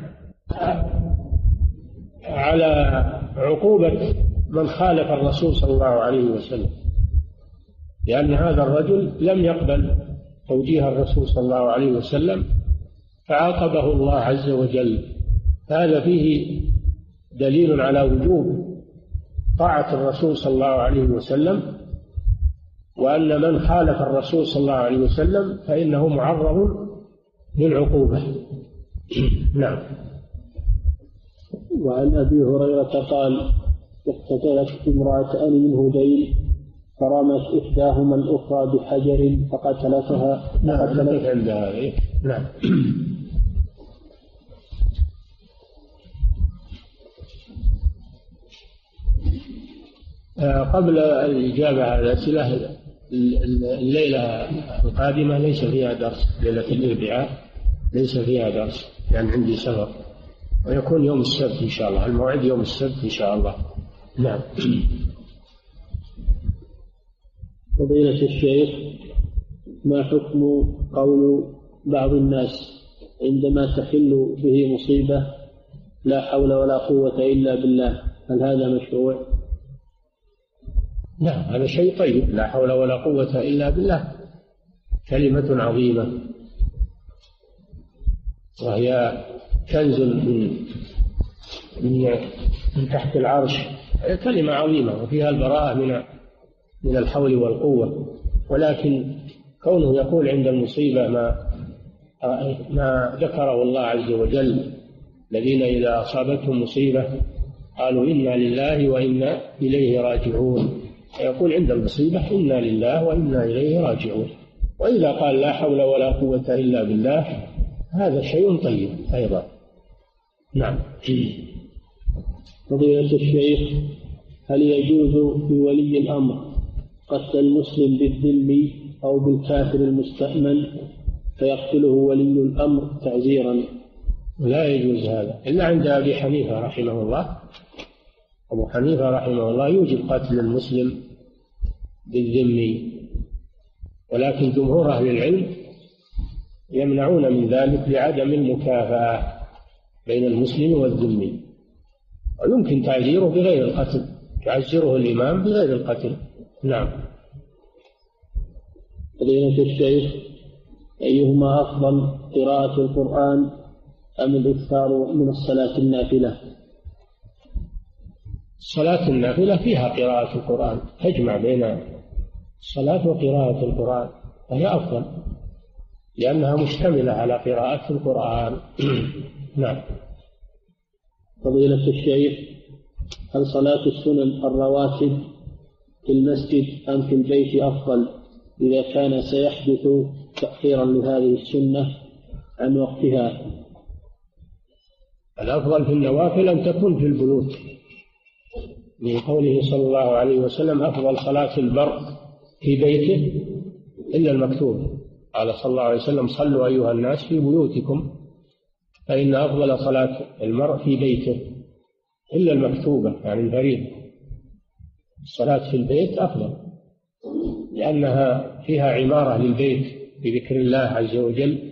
على عقوبة من خالف الرسول صلى الله عليه وسلم، لأن هذا الرجل لم يقبل توجيه الرسول صلى الله عليه وسلم فعاقبه الله عز وجل. هذا فيه دليل على وجوب طاعة الرسول صلى الله عليه وسلم، وأن من خالف الرسول صلى الله عليه وسلم فإنه معرض للعقوبة. نعم. وعن أبي هريرة قال اقتتلت امرأتان من هذيل فرمت إحداهما الأخرى بحجر فقتلتها. نعم. نعم. قبل الإجابة على الأسئلة، الليلة القادمة ليس فيها درس، ليلة الأربعاء ليس فيها درس لأن يعني عندي سفر، ويكون يوم السبت إن شاء الله، الموعد يوم السبت إن شاء الله. نعم. فضيلة الشيخ، ما حكم قول بعض الناس عندما تحل به مصيبة لا حول ولا قوة إلا بالله، هل هذا مشروع؟ نعم، هذا شيء طيب، لا حول ولا قوة إلا بالله كلمة عظيمة، وهي كنز من من تحت العرش، هي كلمة عظيمة وفيها البراءة من من الحول والقوة. ولكن كونه يقول عند المصيبة ما ما ذكره الله عز وجل، الذين إذا أصابتهم مصيبة قالوا إنا لله وإنا إليه راجعون، يقول عند المصيبة إنا لله وإنا إليه راجعون. وإذا قال لا حول ولا قوة إلا بالله هذا شيء طيب أيضا. نعم. فضيلة الشيخ، هل يجوز لولي الأمر قتل المسلم بالذم أو بالكافر المستأمن فيقتله ولي الأمر تعزيرا؟ لا يجوز هذا إلا عند أبي حنيفة رحمه الله. أبو حنيفة رحمه الله يوجب قتل المسلم بالذم، ولكن جمهور أهل العلم يمنعون من ذلك لعدم المكافأة بين المسلم والذمي، ويمكن تعزيره بغير القتل، تعزره الإمام بغير القتل. نعم. فضيلة الشيخ، أيهما أفضل، قراءة القرآن أم الإكثار من الصلاة النافلة؟ الصلاة النافلة فيها قراءة القرآن، تجمع بين الصلاة وقراءة القرآن، فهي أفضل لأنها مشتملة على قراءة القرآن. نعم. فضيلة الشيخ، هل صلاة السنن الرواتب في المسجد أم في البيت أفضل إذا كان سيحدث تأخيرا لهذه السنة عن وقتها؟ الأفضل في النوافل أن تكون في البيوت، من قوله صلى الله عليه وسلم أفضل صلاة البر في بيته إلا المكتوب. قال صلى الله عليه وسلم صلوا أيها الناس في بيوتكم فإن أفضل صلاة المرء في بيته إلا المكتوبة، يعني الفريضة. الصلاة في البيت أفضل لأنها فيها عمارة للبيت بذكر الله عز وجل،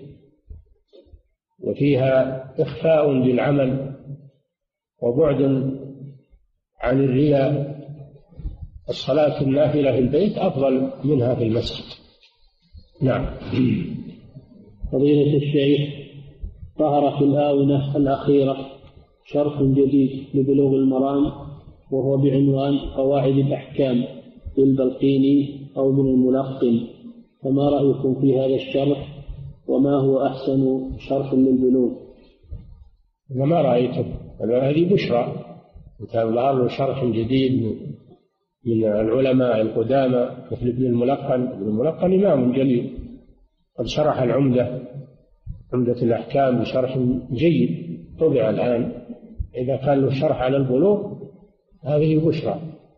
وفيها إخفاء للعمل وبعد عن الرياء. الصلاة النافلة في البيت أفضل منها في المسجد. نعم. فضيلة الشيخ، ظهر في الآونة الأخيرة شرح جديد لبلوغ المرام وهو بعنوان قواعد الأحكام للبلقيني أو من الملقن، فما رأيكم في هذا الشرح وما هو أحسن شرح للبلوغ؟ أنا ما رأيته، هذه بشرى، كان ظهر له شرح جديد من العلماء القدامى مثل ابن الملقن. ابن الملقن إمام جليل قد شرح العمدة، عمدة الأحكام بشرح جيد طبع الآن. إذا كان له شرح على البلوغ هذه بشرى،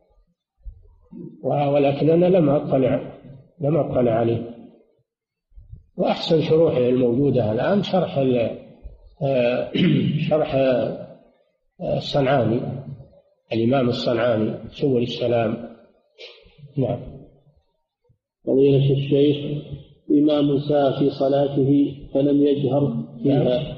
ولكن أنا لم أطلع لم أطلع عليه. وأحسن شروحه الموجودة الآن شرح شرح الصنعاني، الإمام الصنعاني سبل السلام. نعم. فضيلة الشيخ، إمام ساء في صلاته فلم يجهر فيها،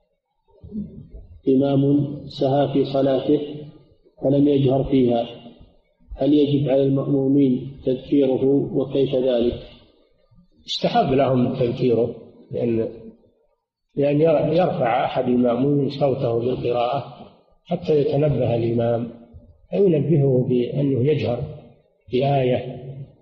إمام سهى في صلاته فلم يجهر فيها، هل يجب على المأمومين تذكيره وكيف ذلك؟ استحب لهم تذكيره، لأن لأن يرفع أحد المأمومين صوته بالقراءة حتى يتنبه الإمام، أو ينبهه بأنه يجهر بآية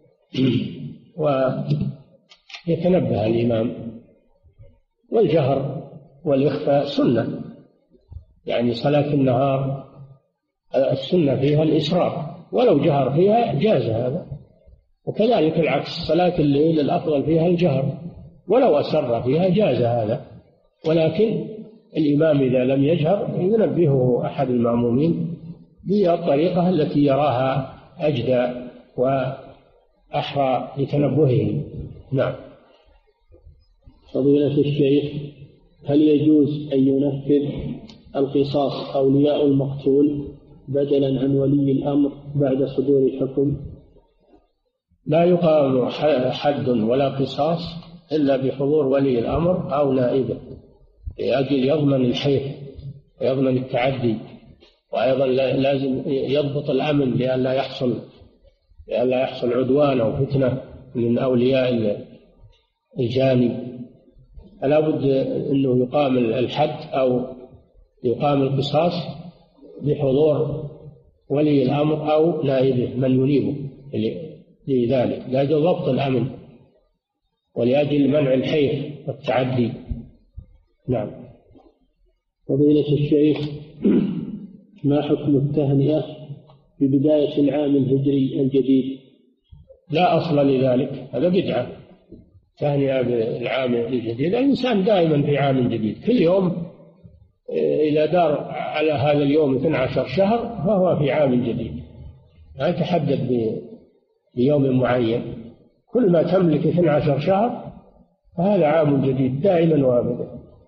ويتنبه الإمام. والجهر والإخفاء سنة، يعني صلاة النهار السنة فيها الإسراء، ولو جهر فيها جاز هذا. وكذلك العكس، صلاة الليل الأفضل فيها الجهر، ولو أسر فيها جاز هذا. ولكن الإمام إذا لم يجهر ينبهه أحد المأمومين بالطريقة التي يراها أجدى وأحرى لتنبهه. نعم. فضيلة الشيخ، هل يجوز أن ينفذ القصاص أولياء المقتول بدلا عن ولي الأمر بعد صدور الحكم؟ لا يقام حد ولا قصاص إلا بحضور ولي الأمر أو نائبه، لأجل يضمن الحيف ويضمن التعدي، وأيضا لازم يضبط الأمن لئلا يحصل لئلا يحصل عدوان أو فتنة من أولياء الجاني. فلا بد أنه يقام الحد أو يقام القصاص بحضور ولي الأمر أو نائبه من ينيبه لذلك، لأجل ضبط الأمن ولأجل منع الحيف والتعدي. نعم. فضيلة الشيخ، ما حكم التهنئة في بداية العام الهجري الجديد؟ لا أصل لذلك، هذا بدعة. تهنئة بالعام الجديد، الإنسان دائما في عام جديد، كل يوم إذا دار على هذا اليوم اثني عشر شهر فهو في عام جديد، لا يتحدد بيوم معين. كل ما تملك اثني عشر شهر فهذا عام جديد دائما وابدا.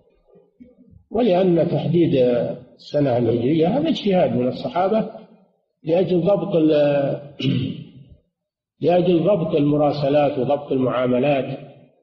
ولأن تحديد السنة الهجرية هذا اجتهاد من الصحابة لأجل ضبط لأجل ضبط المراسلات وضبط المعاملات،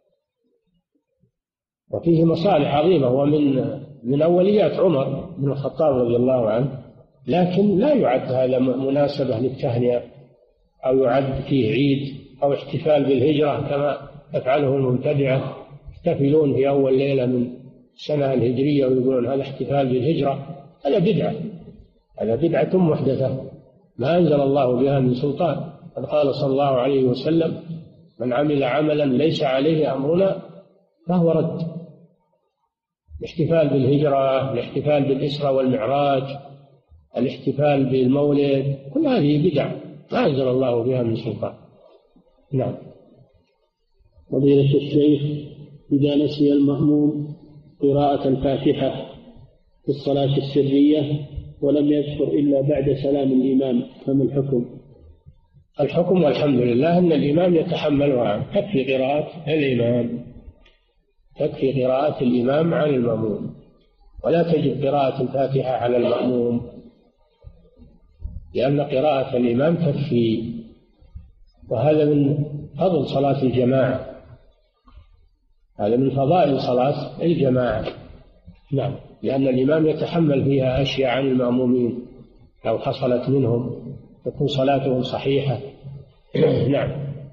وفيه مصالح عظيمة، ومن من أوليات عمر بن الخطاب رضي الله عنه، لكن لا يعد هذا مناسبة للتهنئة أو يعد فيه عيد أو احتفال بالهجرة كما يفعله المبتدعة، يحتفلون في أول ليلة من السنة الهجرية ويقولون هذا احتفال بالهجرة. هذا بدعة، هذا بدعة محدثة ما أنزل الله بها من سلطان. قد قال صلى الله عليه وسلم: من عمل عملا ليس عليه أمرنا فهو رد. الاحتفال بالهجرة، الاحتفال بالإسراء والمعراج، الاحتفال بالمولد، كل هذه بدع ما أنزل الله بها من سلطان. نعم. فضيلة الشيخ، إذا نسي المأموم قراءة الفاتحة في الصلاة السرية ولم يذكر إلا بعد سلام الإمام فما الحكم؟ الحكم والحمد لله أن الإمام يتحملها، تكفي قراءة الإمام تكفي قراءة الإمام عن المأموم، ولا تجب قراءة الفاتحة على المأموم، لأن قراءة الإمام تكفي، وهذا من فضل صلاة الجماعة، هذا من فضائل صلاة الجماعة. نعم، لأن الإمام يتحمل فيها أشياء عن المأمومين لو حصلت منهم تكون صلاتهم صحيحة. نعم.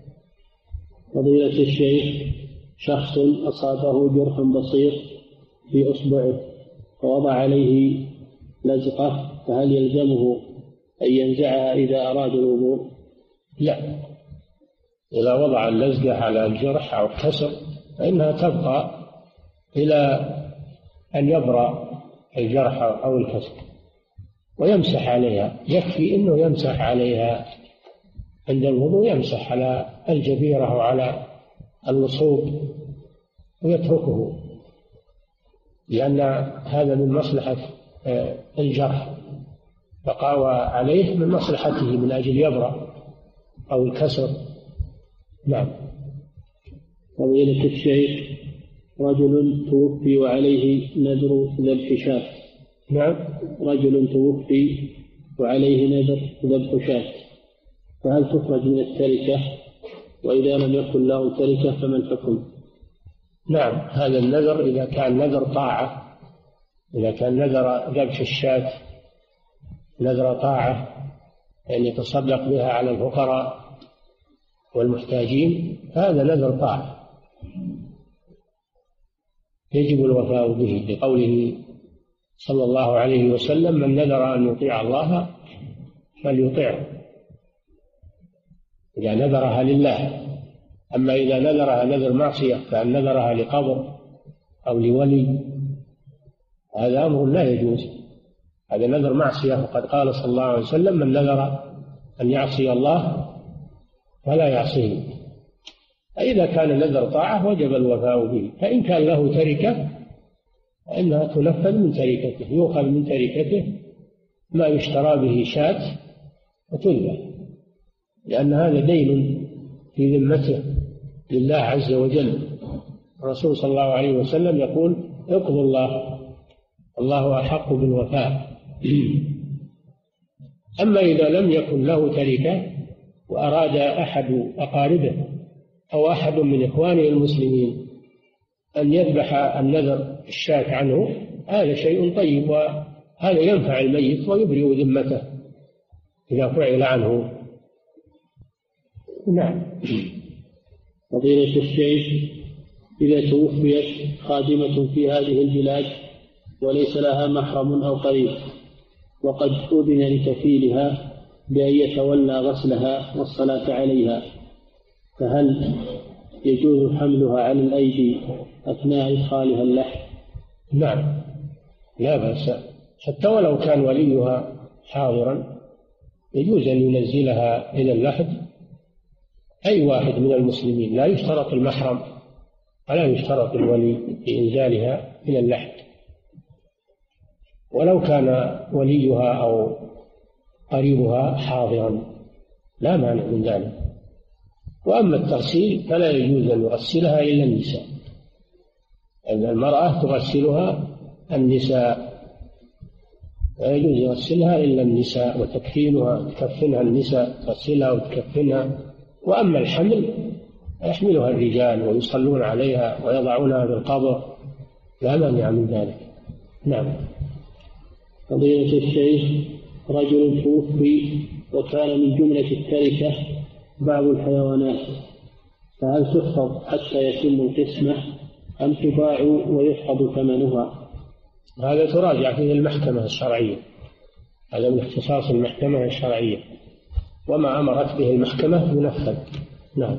فضيلة الشيخ، شخص أصابه جرح بسيط في أصبعه ووضع عليه لزقة، فهل يلزمه أن ينزعها إذا أراد الوضوء؟ لا، إذا وضع اللزقة على الجرح أو الكسر فإنها تبقى إلى أن يبرأ الجرح أو الكسر، ويمسح عليها. يكفي أنه يمسح عليها عند الوضوء، يمسح على الجبيرة وعلى اللصوق ويتركه، لأن هذا من مصلحة الجرح، بقاء عليه من مصلحته من أجل يبرأ أو الكسر. نعم. فضيلة الشيخ، رجل توفي وعليه نذر ذبح شاة. نعم. رجل توفي وعليه نذر ذبح شاة، فهل تخرج من التركة؟ وإذا لم يكن له تركة فما الحكم؟ نعم، هذا النذر إذا كان نذر طاعة، إذا كان نذر ذبح الشاة نذر طاعة يعني يتصدق بها على الفقراء والمحتاجين، هذا نذر طاعة يجب الوفاء به، لقوله صلى الله عليه وسلم: من نذر أن يطيع الله فليطيعه، إذا نذرها لله. أما إذا نذرها نذر معصية كأن نذرها لقبر أو لولي، هذا أمر لا يجوز، هذا نذر معصية. وقد قال صلى الله عليه وسلم: من نذر أن يعصي الله فلا يعصيه. فإذا كان نذر طاعة وجب الوفاء به، فإن كان له تركة فإنها تنفذ من تركته، يؤخذ من تركته ما يشترى به شاة وتذبح. لأن هذا دين في ذمته لله عز وجل. الرسول صلى الله عليه وسلم يقول اقضوا الله، الله أحق بالوفاء. أما إذا لم يكن له تركة وأراد أحد أقاربه أو أحد من إخوانه المسلمين أن يذبح النذر الشاة عنه، هذا شيء طيب، وهذا ينفع الميت ويبرئ ذمته إذا فعل عنه. نعم. فضيلة الشيخ، إذا توفيت خادمة في هذه البلاد وليس لها محرم أو قريب، وقد أذن لكفيلها بأن يتولى غسلها والصلاة عليها، فهل يجوز حملها على الأيدي أثناء إدخالها اللحد؟ نعم، لا بأس، حتى ولو كان وليها حاضرا يجوز أن ينزلها إلى اللحد أي واحد من المسلمين، لا يشترط المحرم ولا يشترط الولي في إنزالها إلى اللحد، ولو كان وليها أو قريبها حاضرا لا مانع من ذلك. وأما التغسيل فلا يجوز أن يغسلها إلا النساء، أن المرأة تغسلها النساء، لا يجوز يغسلها إلا النساء، وتكفينها تكفنها النساء، تغسلها وتكفنها. وأما الحمل يحملها الرجال ويصلون عليها ويضعونها بالقبر، لا مانع من ذلك. نعم. فضيلة الشيخ، رجل توفي وكان من جملة التركة بعض الحيوانات، فهل تحفظ حتى يتم القسمة أم تباع ويحفظ ثمنها؟ هذا تراجع فيه المحكمة الشرعية، هذا من اختصاص المحكمة الشرعية، وما أمرت به المحكمة ينفذ. نعم.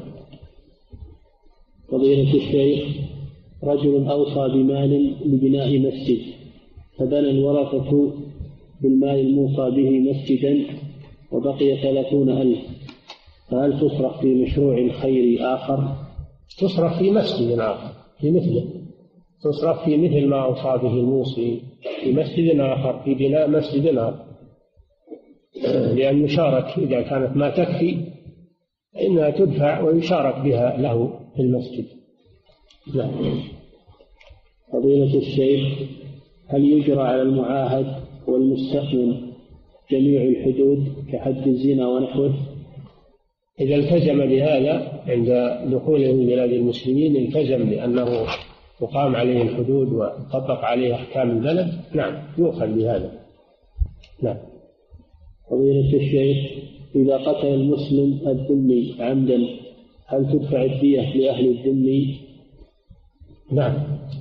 فضيلة الشيخ، رجل أوصى بمال لبناء مسجد، فبنى الورثة بالمال الموصى به مسجدا وبقي ثلاثون ألف، فهل تصرف في مشروع خيري آخر؟ تصرف في مسجد آخر في مثله، تصرف في مثل ما أوصى به الموصي في مسجد آخر، في بناء مسجد آخر، لأن يشارك إذا كانت ما تكفي فإنها تدفع ويشارك بها له في المسجد. لا. فضيلة الشيخ، هل يجرى على المعاهد والمستأمن جميع الحدود كحد الزنا ونحوه؟ إذا التزم بهذا عند دخوله من بلاد المسلمين، التزم بأنه تقام عليه الحدود وتطبق عليه أحكام البلد، نعم يؤخذ بهذا. نعم. فضيلة الشيخ، إذا قتل المسلم الذمي عمدا هل تدفع الدية لأهل الذمي؟ نعم،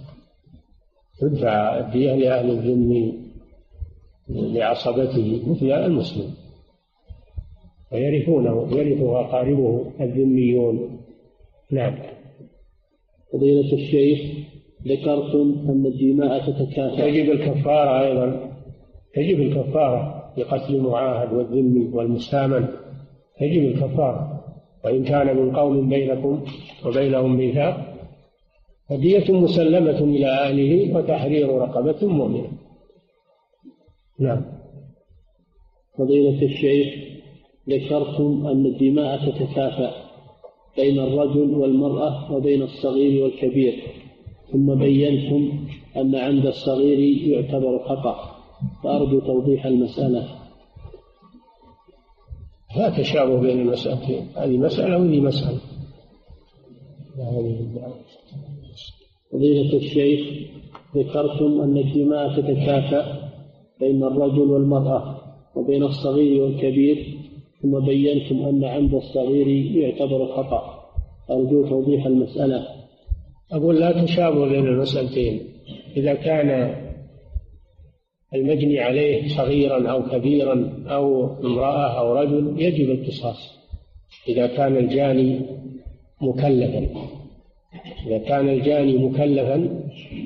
تدفع الدية لأهل الذمي لعصبته مثل المسلم، ويرثونه يرث أقاربه الذميون. نعم. فضيلة الشيخ، ذكرتم أن الدماء تتكاثر، تجب الكفارة أيضا، تجب الكفارة لقتل المعاهد والذمي والمستامن، تجب الكفارة، وإن كان من قوم بينكم وبينهم ميثاق فدية مسلمة إلى أهله وتحرير رقبة مؤمنة. نعم. فضيلة الشيخ، ذكرتم أن الدماء تتكافأ بين الرجل والمرأة وبين الصغير والكبير، ثم بينتم أن عند الصغير يعتبر خطأ، فأرجو توضيح المسألة. لا تشابه بين المسألتين، هذه مسألة وهذه مسألة. فضيلة الشيخ، ذكرتم أن الدماء تتكافأ بين الرجل والمرأة وبين الصغير والكبير، ثم بينتم أن عند الصغير يعتبر خطأ، أرجو توضيح المسألة. أقول لا تشابه بين المسألتين، إذا كان المجني عليه صغيرا أو كبيرا أو امرأة أو رجل يجب القصاص. إذا كان الجاني مكلفا إذا كان الجاني مكلفا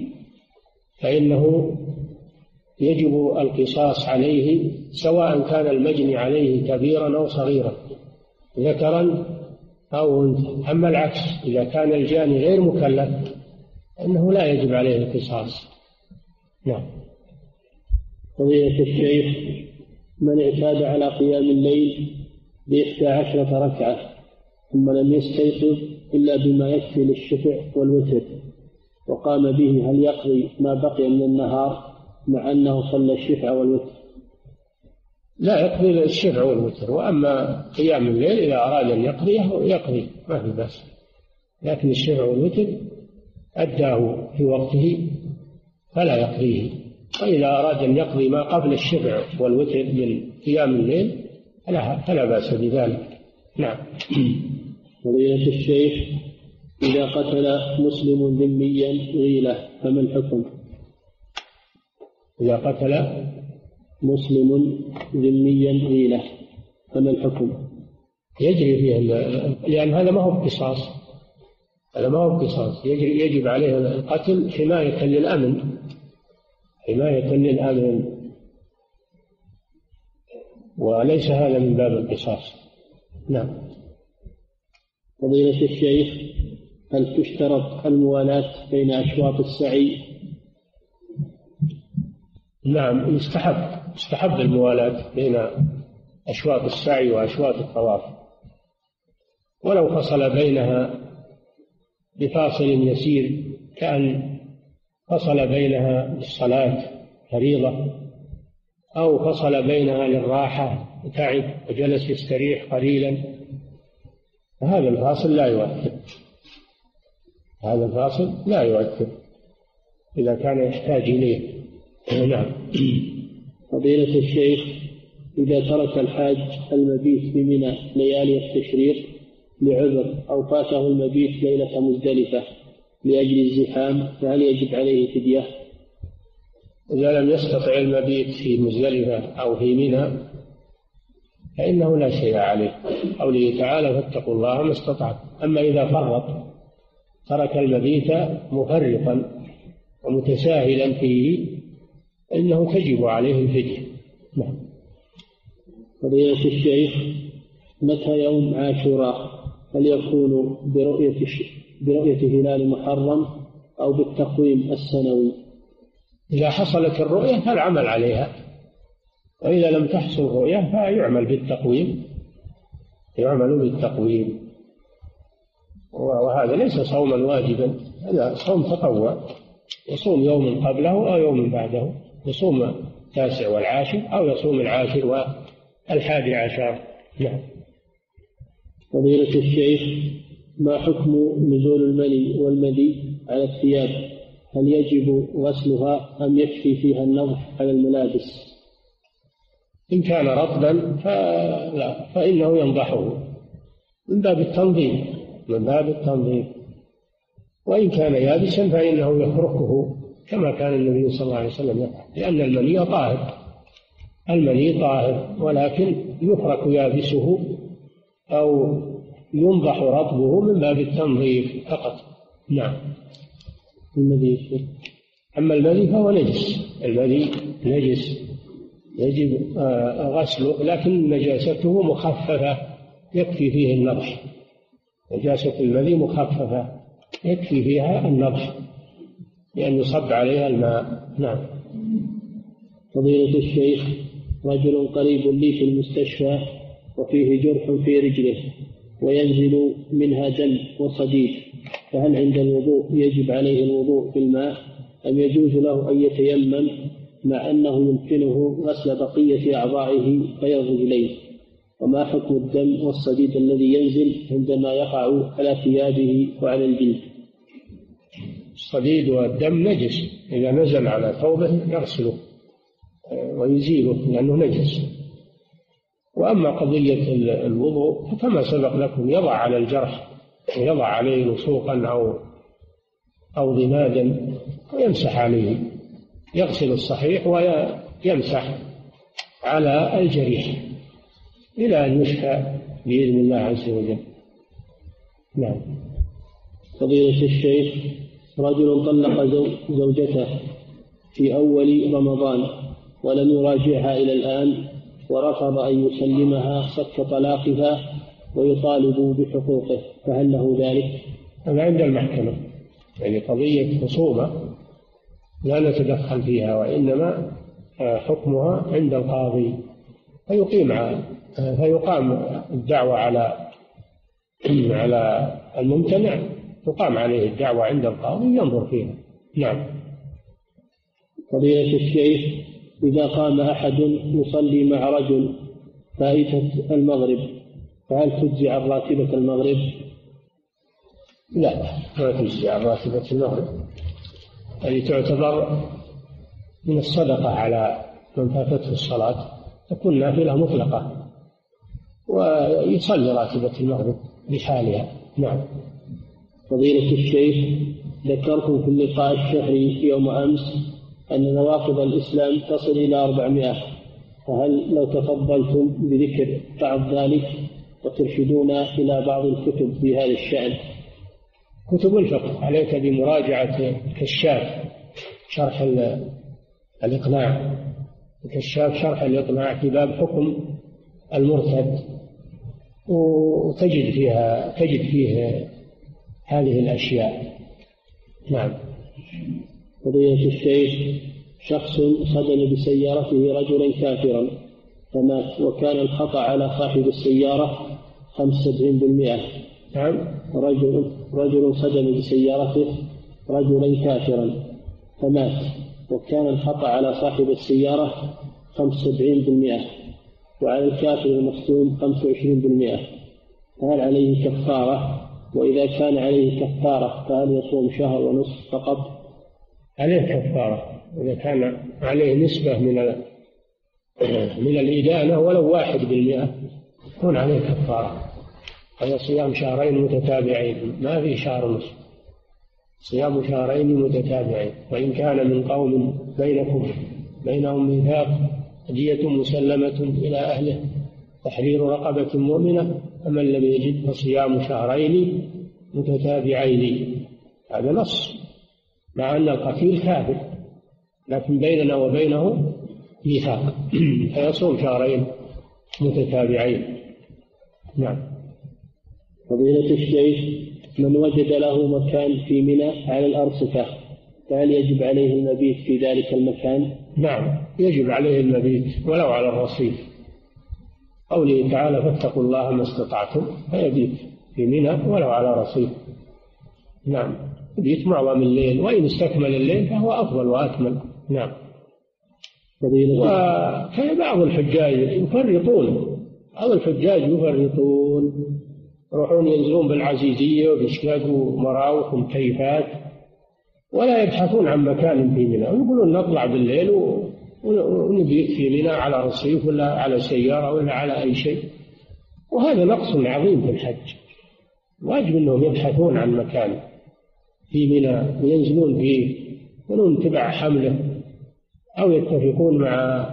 فإنه يجب القصاص عليه، سواء كان المجني عليه كبيرا أو صغيرا، ذكرا أو أنثى. أما العكس، إذا كان الجاني غير مكلف فإنه لا يجب عليه القصاص. نعم. فضيلة الشيخ، من اعتاد على قيام الليل بإحدى عشرة ركعة ثم لم يستيقظ إلا بما يكفي للشفع والوتر وقام به، هل يقضي ما بقي من النهار مع أنه صلى الشفع والوتر؟ لا، يقضي الشفع والوتر، وأما قيام الليل إذا أراد أن يقضيه يقضي ما في بأس، لكن الشفع والوتر أداه في وقته فلا يقضيه. وإذا أراد أن يقضي ما قبل الشفع والوتر من قيام الليل فلا بأس بذلك. نعم. فضيلة الشيخ، إذا قتل مسلم ذميا غيلة فما الحكم؟ إذا قتل مسلم ذميا غيلة فما الحكم؟ يجري فيه، لأن هذا ما هو قصاص، هذا ما هو قصاص، يجري يجب عليه القتل حماية للأمن، حماية للأمن، وليس هذا من باب القصاص. نعم. فضيلة الشيخ، هل تشترط الموالاة بين أشواط السعي؟ نعم، يستحب يستحب الموالاة بين أشواط السعي وأشواط الطواف، ولو فصل بينها بفاصل يسير، كأن فصل بينها بالصلاة فريضة، أو فصل بينها للراحة تعب وجلس يستريح قليلا، هذا الفاصل لا يؤثر، هذا الفاصل لا يؤثر إذا كان يحتاج إليه. نعم. فضيلة الشيخ، إذا ترك الحاج المبيت بمنى ليالي التشريق لعذر أو فاته المبيت ليلة مزدلفة لأجل الزحام فهل يجب عليه فدية؟ إذا لم يستطع المبيت في مزدلفة أو في منى فإنه لا شيء عليه، قوله تعالى فاتقوا الله ما استطعتم. أما إذا فرط ترك المبيت مفرطا ومتساهلا فيه إنه تجب عليه الفدية. نعم. فضيلة الشيخ، متى يوم عاشوراء؟ هل يكون برؤية برؤية هلال محرم أو بالتقويم السنوي؟ إذا حصلت الرؤية فالعمل عليها، وإذا لم تحصل الرؤية فيعمل بالتقويم، يعمل بالتقويم، وهذا ليس صوما واجبا، هذا صوم تطوع، يصوم يوم قبله أو يوم بعده، يصوم التاسع والعاشر أو يصوم العاشر والحادي عشر. نعم. فضيلة الشيخ، ما حكم نزول المني والمدي على الثياب؟ هل يجب غسلها أم يكفي فيها النضح على الملابس؟ إن كان رطبا فلا فإنه ينضحه من باب التنظيف، من باب التنظيف، وإن كان يابسا فإنه يفركه كما كان النبي صلى الله عليه وسلم يفعل، لأن المني طاهر، المني طاهر، ولكن يفرك يابسه أو ينضح رطبه من باب التنظيف فقط. نعم. المذي. أما المذي فهو نجس، المذي نجس يجب غسله، لكن نجاسته مخففة يكفي فيه النضح، نجاسة المذي مخففة يكفي فيها النضح لأن يصب عليها الماء. نعم. فضيلة الشيخ، رجل قريب لي في المستشفى وفيه جرح في رجله وينزل منها دم وصديد، فهل عند الوضوء يجب عليه الوضوء بالماء أم يجوز له أن يتيمم مع أنه يمكنه غسل بقية أعضائه غير الرجلين؟ وما حكم الدم والصديد الذي ينزل عندما يقع على ثيابه وعلى الجلد؟ الصديد والدم نجس، إذا نزل على ثوبه يغسله ويزيله لأنه نجس. وأما قضية الوضوء فكما سبق لكم يضع على الجرح ويضع عليه لصوقا أو أو ضمادا ويمسح عليه، يغسل الصحيح ويمسح على الجريح إلى أن يشفى بإذن الله عز وجل. نعم. فضيلة الشيخ، رجل طلق زوجته في أول رمضان ولم يراجعها إلى الآن ورفض أن يسلمها صك طلاقها ويطالب بحقوقه، فهل له ذلك؟ هذا عند المحكمة، يعني قضية خصومة لا نتدخل فيها، وإنما حكمها عند القاضي فيقيم فيقام الدعوة على على الممتنع، تقام عليه الدعوة عند القاضي ينظر فيها. نعم. فضيلة الشيخ، إذا قام أحد يصلي مع رجل فائتة المغرب فهل تجزي عن راتبة المغرب؟ لا، ما تجزي عن راتبة المغرب، هذه تعتبر من الصدقة على من فاتته الصلاة، تكون نافلة مطلقة ويصلي راتبة المغرب بحالها. نعم. فضيلة الشيخ، ذكرتم في اللقاء الشهري يوم أمس أن نواقض الإسلام تصل إلى أربعمائة، فهل لو تفضلتم بذكر بعض ذلك وترشدونا إلى بعض الكتب في هذا الشأن؟ كتب الفقه عليك بمراجعة كشاف شرح الإقناع، كشاف شرح الإقناع في باب حكم المرتد، وتجد فيها تجد فيه هذه الأشياء. نعم. فضيلة الشيخ، شخص صدم بسيارته رجلا كافرا فمات، وكان الخطأ على صاحب السيارة خمسة وسبعين بالمئة. نعم. رجل رجل صدم بسيارته رجلا كافرا فمات، وكان الخطأ على صاحب السيارة خمسة وسبعين بالمئة، وعلى الكافر المصدوم خمسة وعشرين بالمئة، فهل عليه كفارة؟ وإذا كان عليه كفارة فهل يصوم شهر ونصف فقط؟ عليه كفارة إذا كان عليه نسبة من من الإدانة ولو واحد بالمئة يكون عليه كفارة. هذا صيام شهرين متتابعين، ما في شهر ونصف، صيام شهرين متتابعين. وإن كان من قوم بينكم بينهم ميثاق هدية مسلمة إلى أهله تحرير رقبة مؤمنة، فمن لم يجد فصيام شهرين متتابعين. هذا نص، مع أن القتيل كافر لكن بيننا وبينه ميثاق فيصوم شهرين متتابعين. نعم. فضيلة الشيخ، من وجد له مكان في منى على الأرصفة فهل يجب عليه المبيت في ذلك المكان؟ نعم، يجب عليه المبيت ولو على الرصيف، قوله تعالى فاتقوا الله ما استطعتم، فيبيت في منى ولو على رصيف. نعم، يبيت معظم الليل، وإن استكمل الليل فهو أفضل وأكمل. نعم. وكان بعض الحجاج يفرطون، بعض الحجاج يفرطون، يروحون ينزلون بالعزيزية وبيشكاكوا مراوح ومكيفات ولا يبحثون عن مكان في منى، ويقولون نطلع بالليل ونبيت في منى على رصيف ولا على سيارة ولا على أي شيء، وهذا نقص عظيم في الحج. واجب أنهم يبحثون عن مكان في منى وينزلون فيه ولون تبع حمله، أو يتفقون مع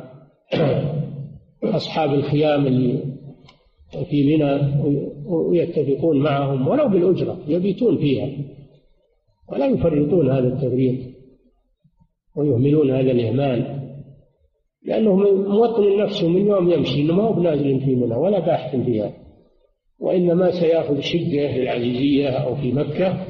أصحاب الخيام اللي في منى ويتفقون معهم ولو بالأجرة يبيتون فيها، ولا يفرطون هذا التفريط ويهملون هذا الإهمال، لأنه موطن نفسه من يوم يمشي إنه ما هو بنازل في منى ولا باحث فيها، وإنما سيأخذ شقة في العزيزية أو في مكة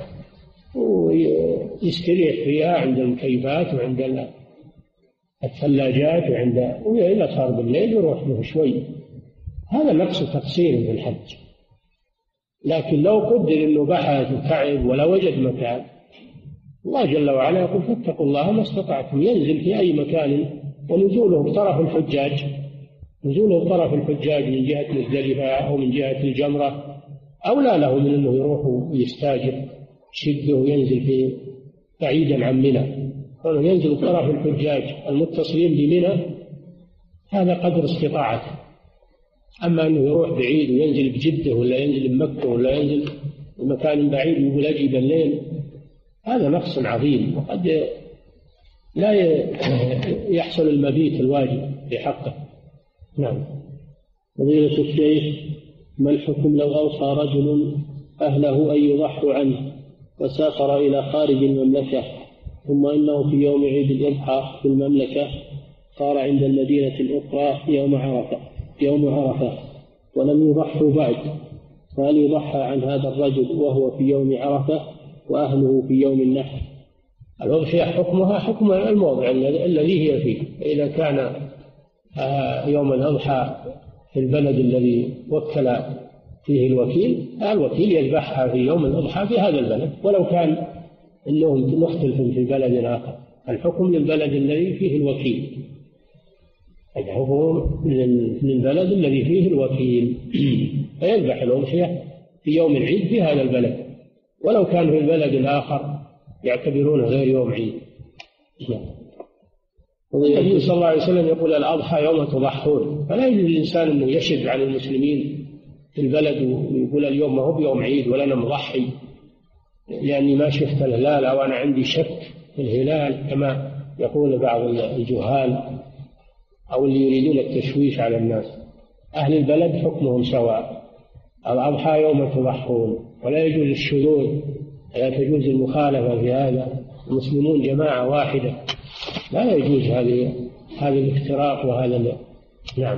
ويستريح فيها عند المكيفات وعند الثلاجات وعند، وإذا صار بالليل يروح له شوي. هذا نقص تقصير في الحج. لكن لو قدر أنه بحث وتعب ولا وجد مكان، الله جل وعلا يقول فاتقوا الله ما استطعتم، ينزل في أي مكان، ونزوله بطرف الحجاج، نزوله بطرف الحجاج من جهة مزدلفة أو من جهة الجمرة أولى له من أنه يروح ويستاجر شده وينزل في بعيدا عن منى. فإنه ينزل بطرف الحجاج المتصلين بمنى هذا قدر استطاعته. أما أنه يروح بعيد وينزل بجدة ولا ينزل بمكة ولا ينزل بمكان بعيد ويقول أجي بالليل، هذا نقص عظيم، وقد لا يحصل المبيت الواجب في حقه. نعم. فضيلة الشيخ، ما الحكم لو أوصى رجل أهله أن يضحوا عنه وسافر إلى خارج المملكة، ثم إنه في يوم عيد الأضحى في المملكة صار عند المدينة الأخرى يوم عرفة يوم عرفة ولم يضحوا بعد، فهل يضحى عن هذا الرجل وهو في يوم عرفة وأهله في يوم النحر؟ الأضحية حكمها حكم الموضع الذي هي فيه، إذا كان يوم الأضحى في البلد الذي وكل فيه الوكيل، الوكيل يذبحها في يوم الأضحى في هذا البلد، ولو كان أنهم مختلف في بلد آخر. الحكم للبلد الذي فيه الوكيل، الحكم للبلد الذي فيه الوكيل، فيذبح الأضحية في يوم العيد في هذا البلد، ولو كان في البلد الآخر يعتبرونه غير يوم عيد. النبي صلى الله عليه وسلم يقول الأضحى يوم تضحون، فلا يجوز للإنسان أنه يشد عن المسلمين في البلد ويقول اليوم ما هو بيوم عيد ولا أنا مضحي لأني ما شفت الهلال أو أنا عندي شك في الهلال كما يقول بعض الجهال أو اللي يريدون التشويش على الناس. أهل البلد حكمهم سواء، الأضحى يوم تضحون، ولا يجوز الشذوذ، لا تجوز المخالفة في هذا، المسلمون جماعة واحدة، لا يجوز هذه هذا الافتراق وهذا. نعم.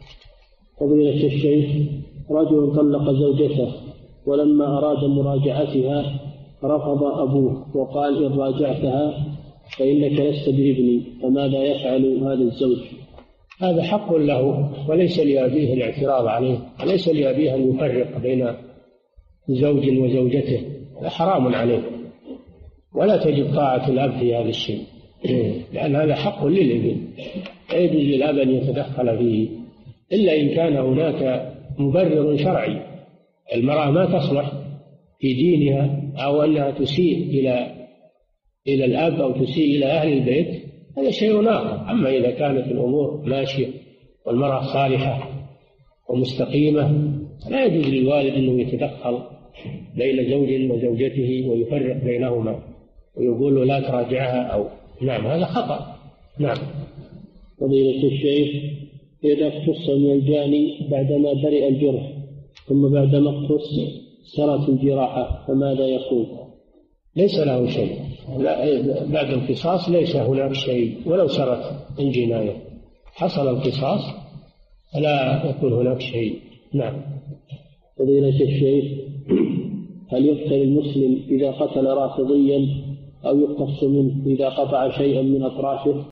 فضيلة الشيخ، رجل طلق زوجته ولما أراد مراجعتها رفض أبوه وقال إن راجعتها فإنك لست بابني، فماذا يفعل هذا الزوج؟ هذا حق له وليس لأبيه الاعتراض عليه، وليس لأبيه أن يفرق بين زوج وزوجته، هذا حرام عليه، ولا تجب طاعة الأب في هذا الشيء، لأن هذا حق للابن، لا يجوز للأب أن يتدخل فيه إلا إن كان هناك مبرر شرعي. المرأة ما تصلح في دينها أو أنها تسيء إلى إلى الأب أو تسيء إلى أهل البيت، هذا شيء آخر. أما إذا كانت الأمور ماشية والمرأة صالحة ومستقيمة، لا يجوز للوالد أنه يتدخل بين زوج وزوجته ويفرق بينهما ويقول له لا تراجعها أو نعم، هذا خطأ. نعم. فضيلة الشيخ، إذا اقتص من الجاني بعدما برئ الجرح ثم بعدما اقتص سرت الجراحة فماذا يكون؟ ليس له شيء، بعد القصاص ليس هناك شيء، ولو سرت الجناية حصل القصاص فلا يكون هناك شيء. نعم. فضيلة الشيخ، هل يقتل المسلم إذا قتل رافضيا أو يقتص منه إذا قطع شيئا من أطرافه؟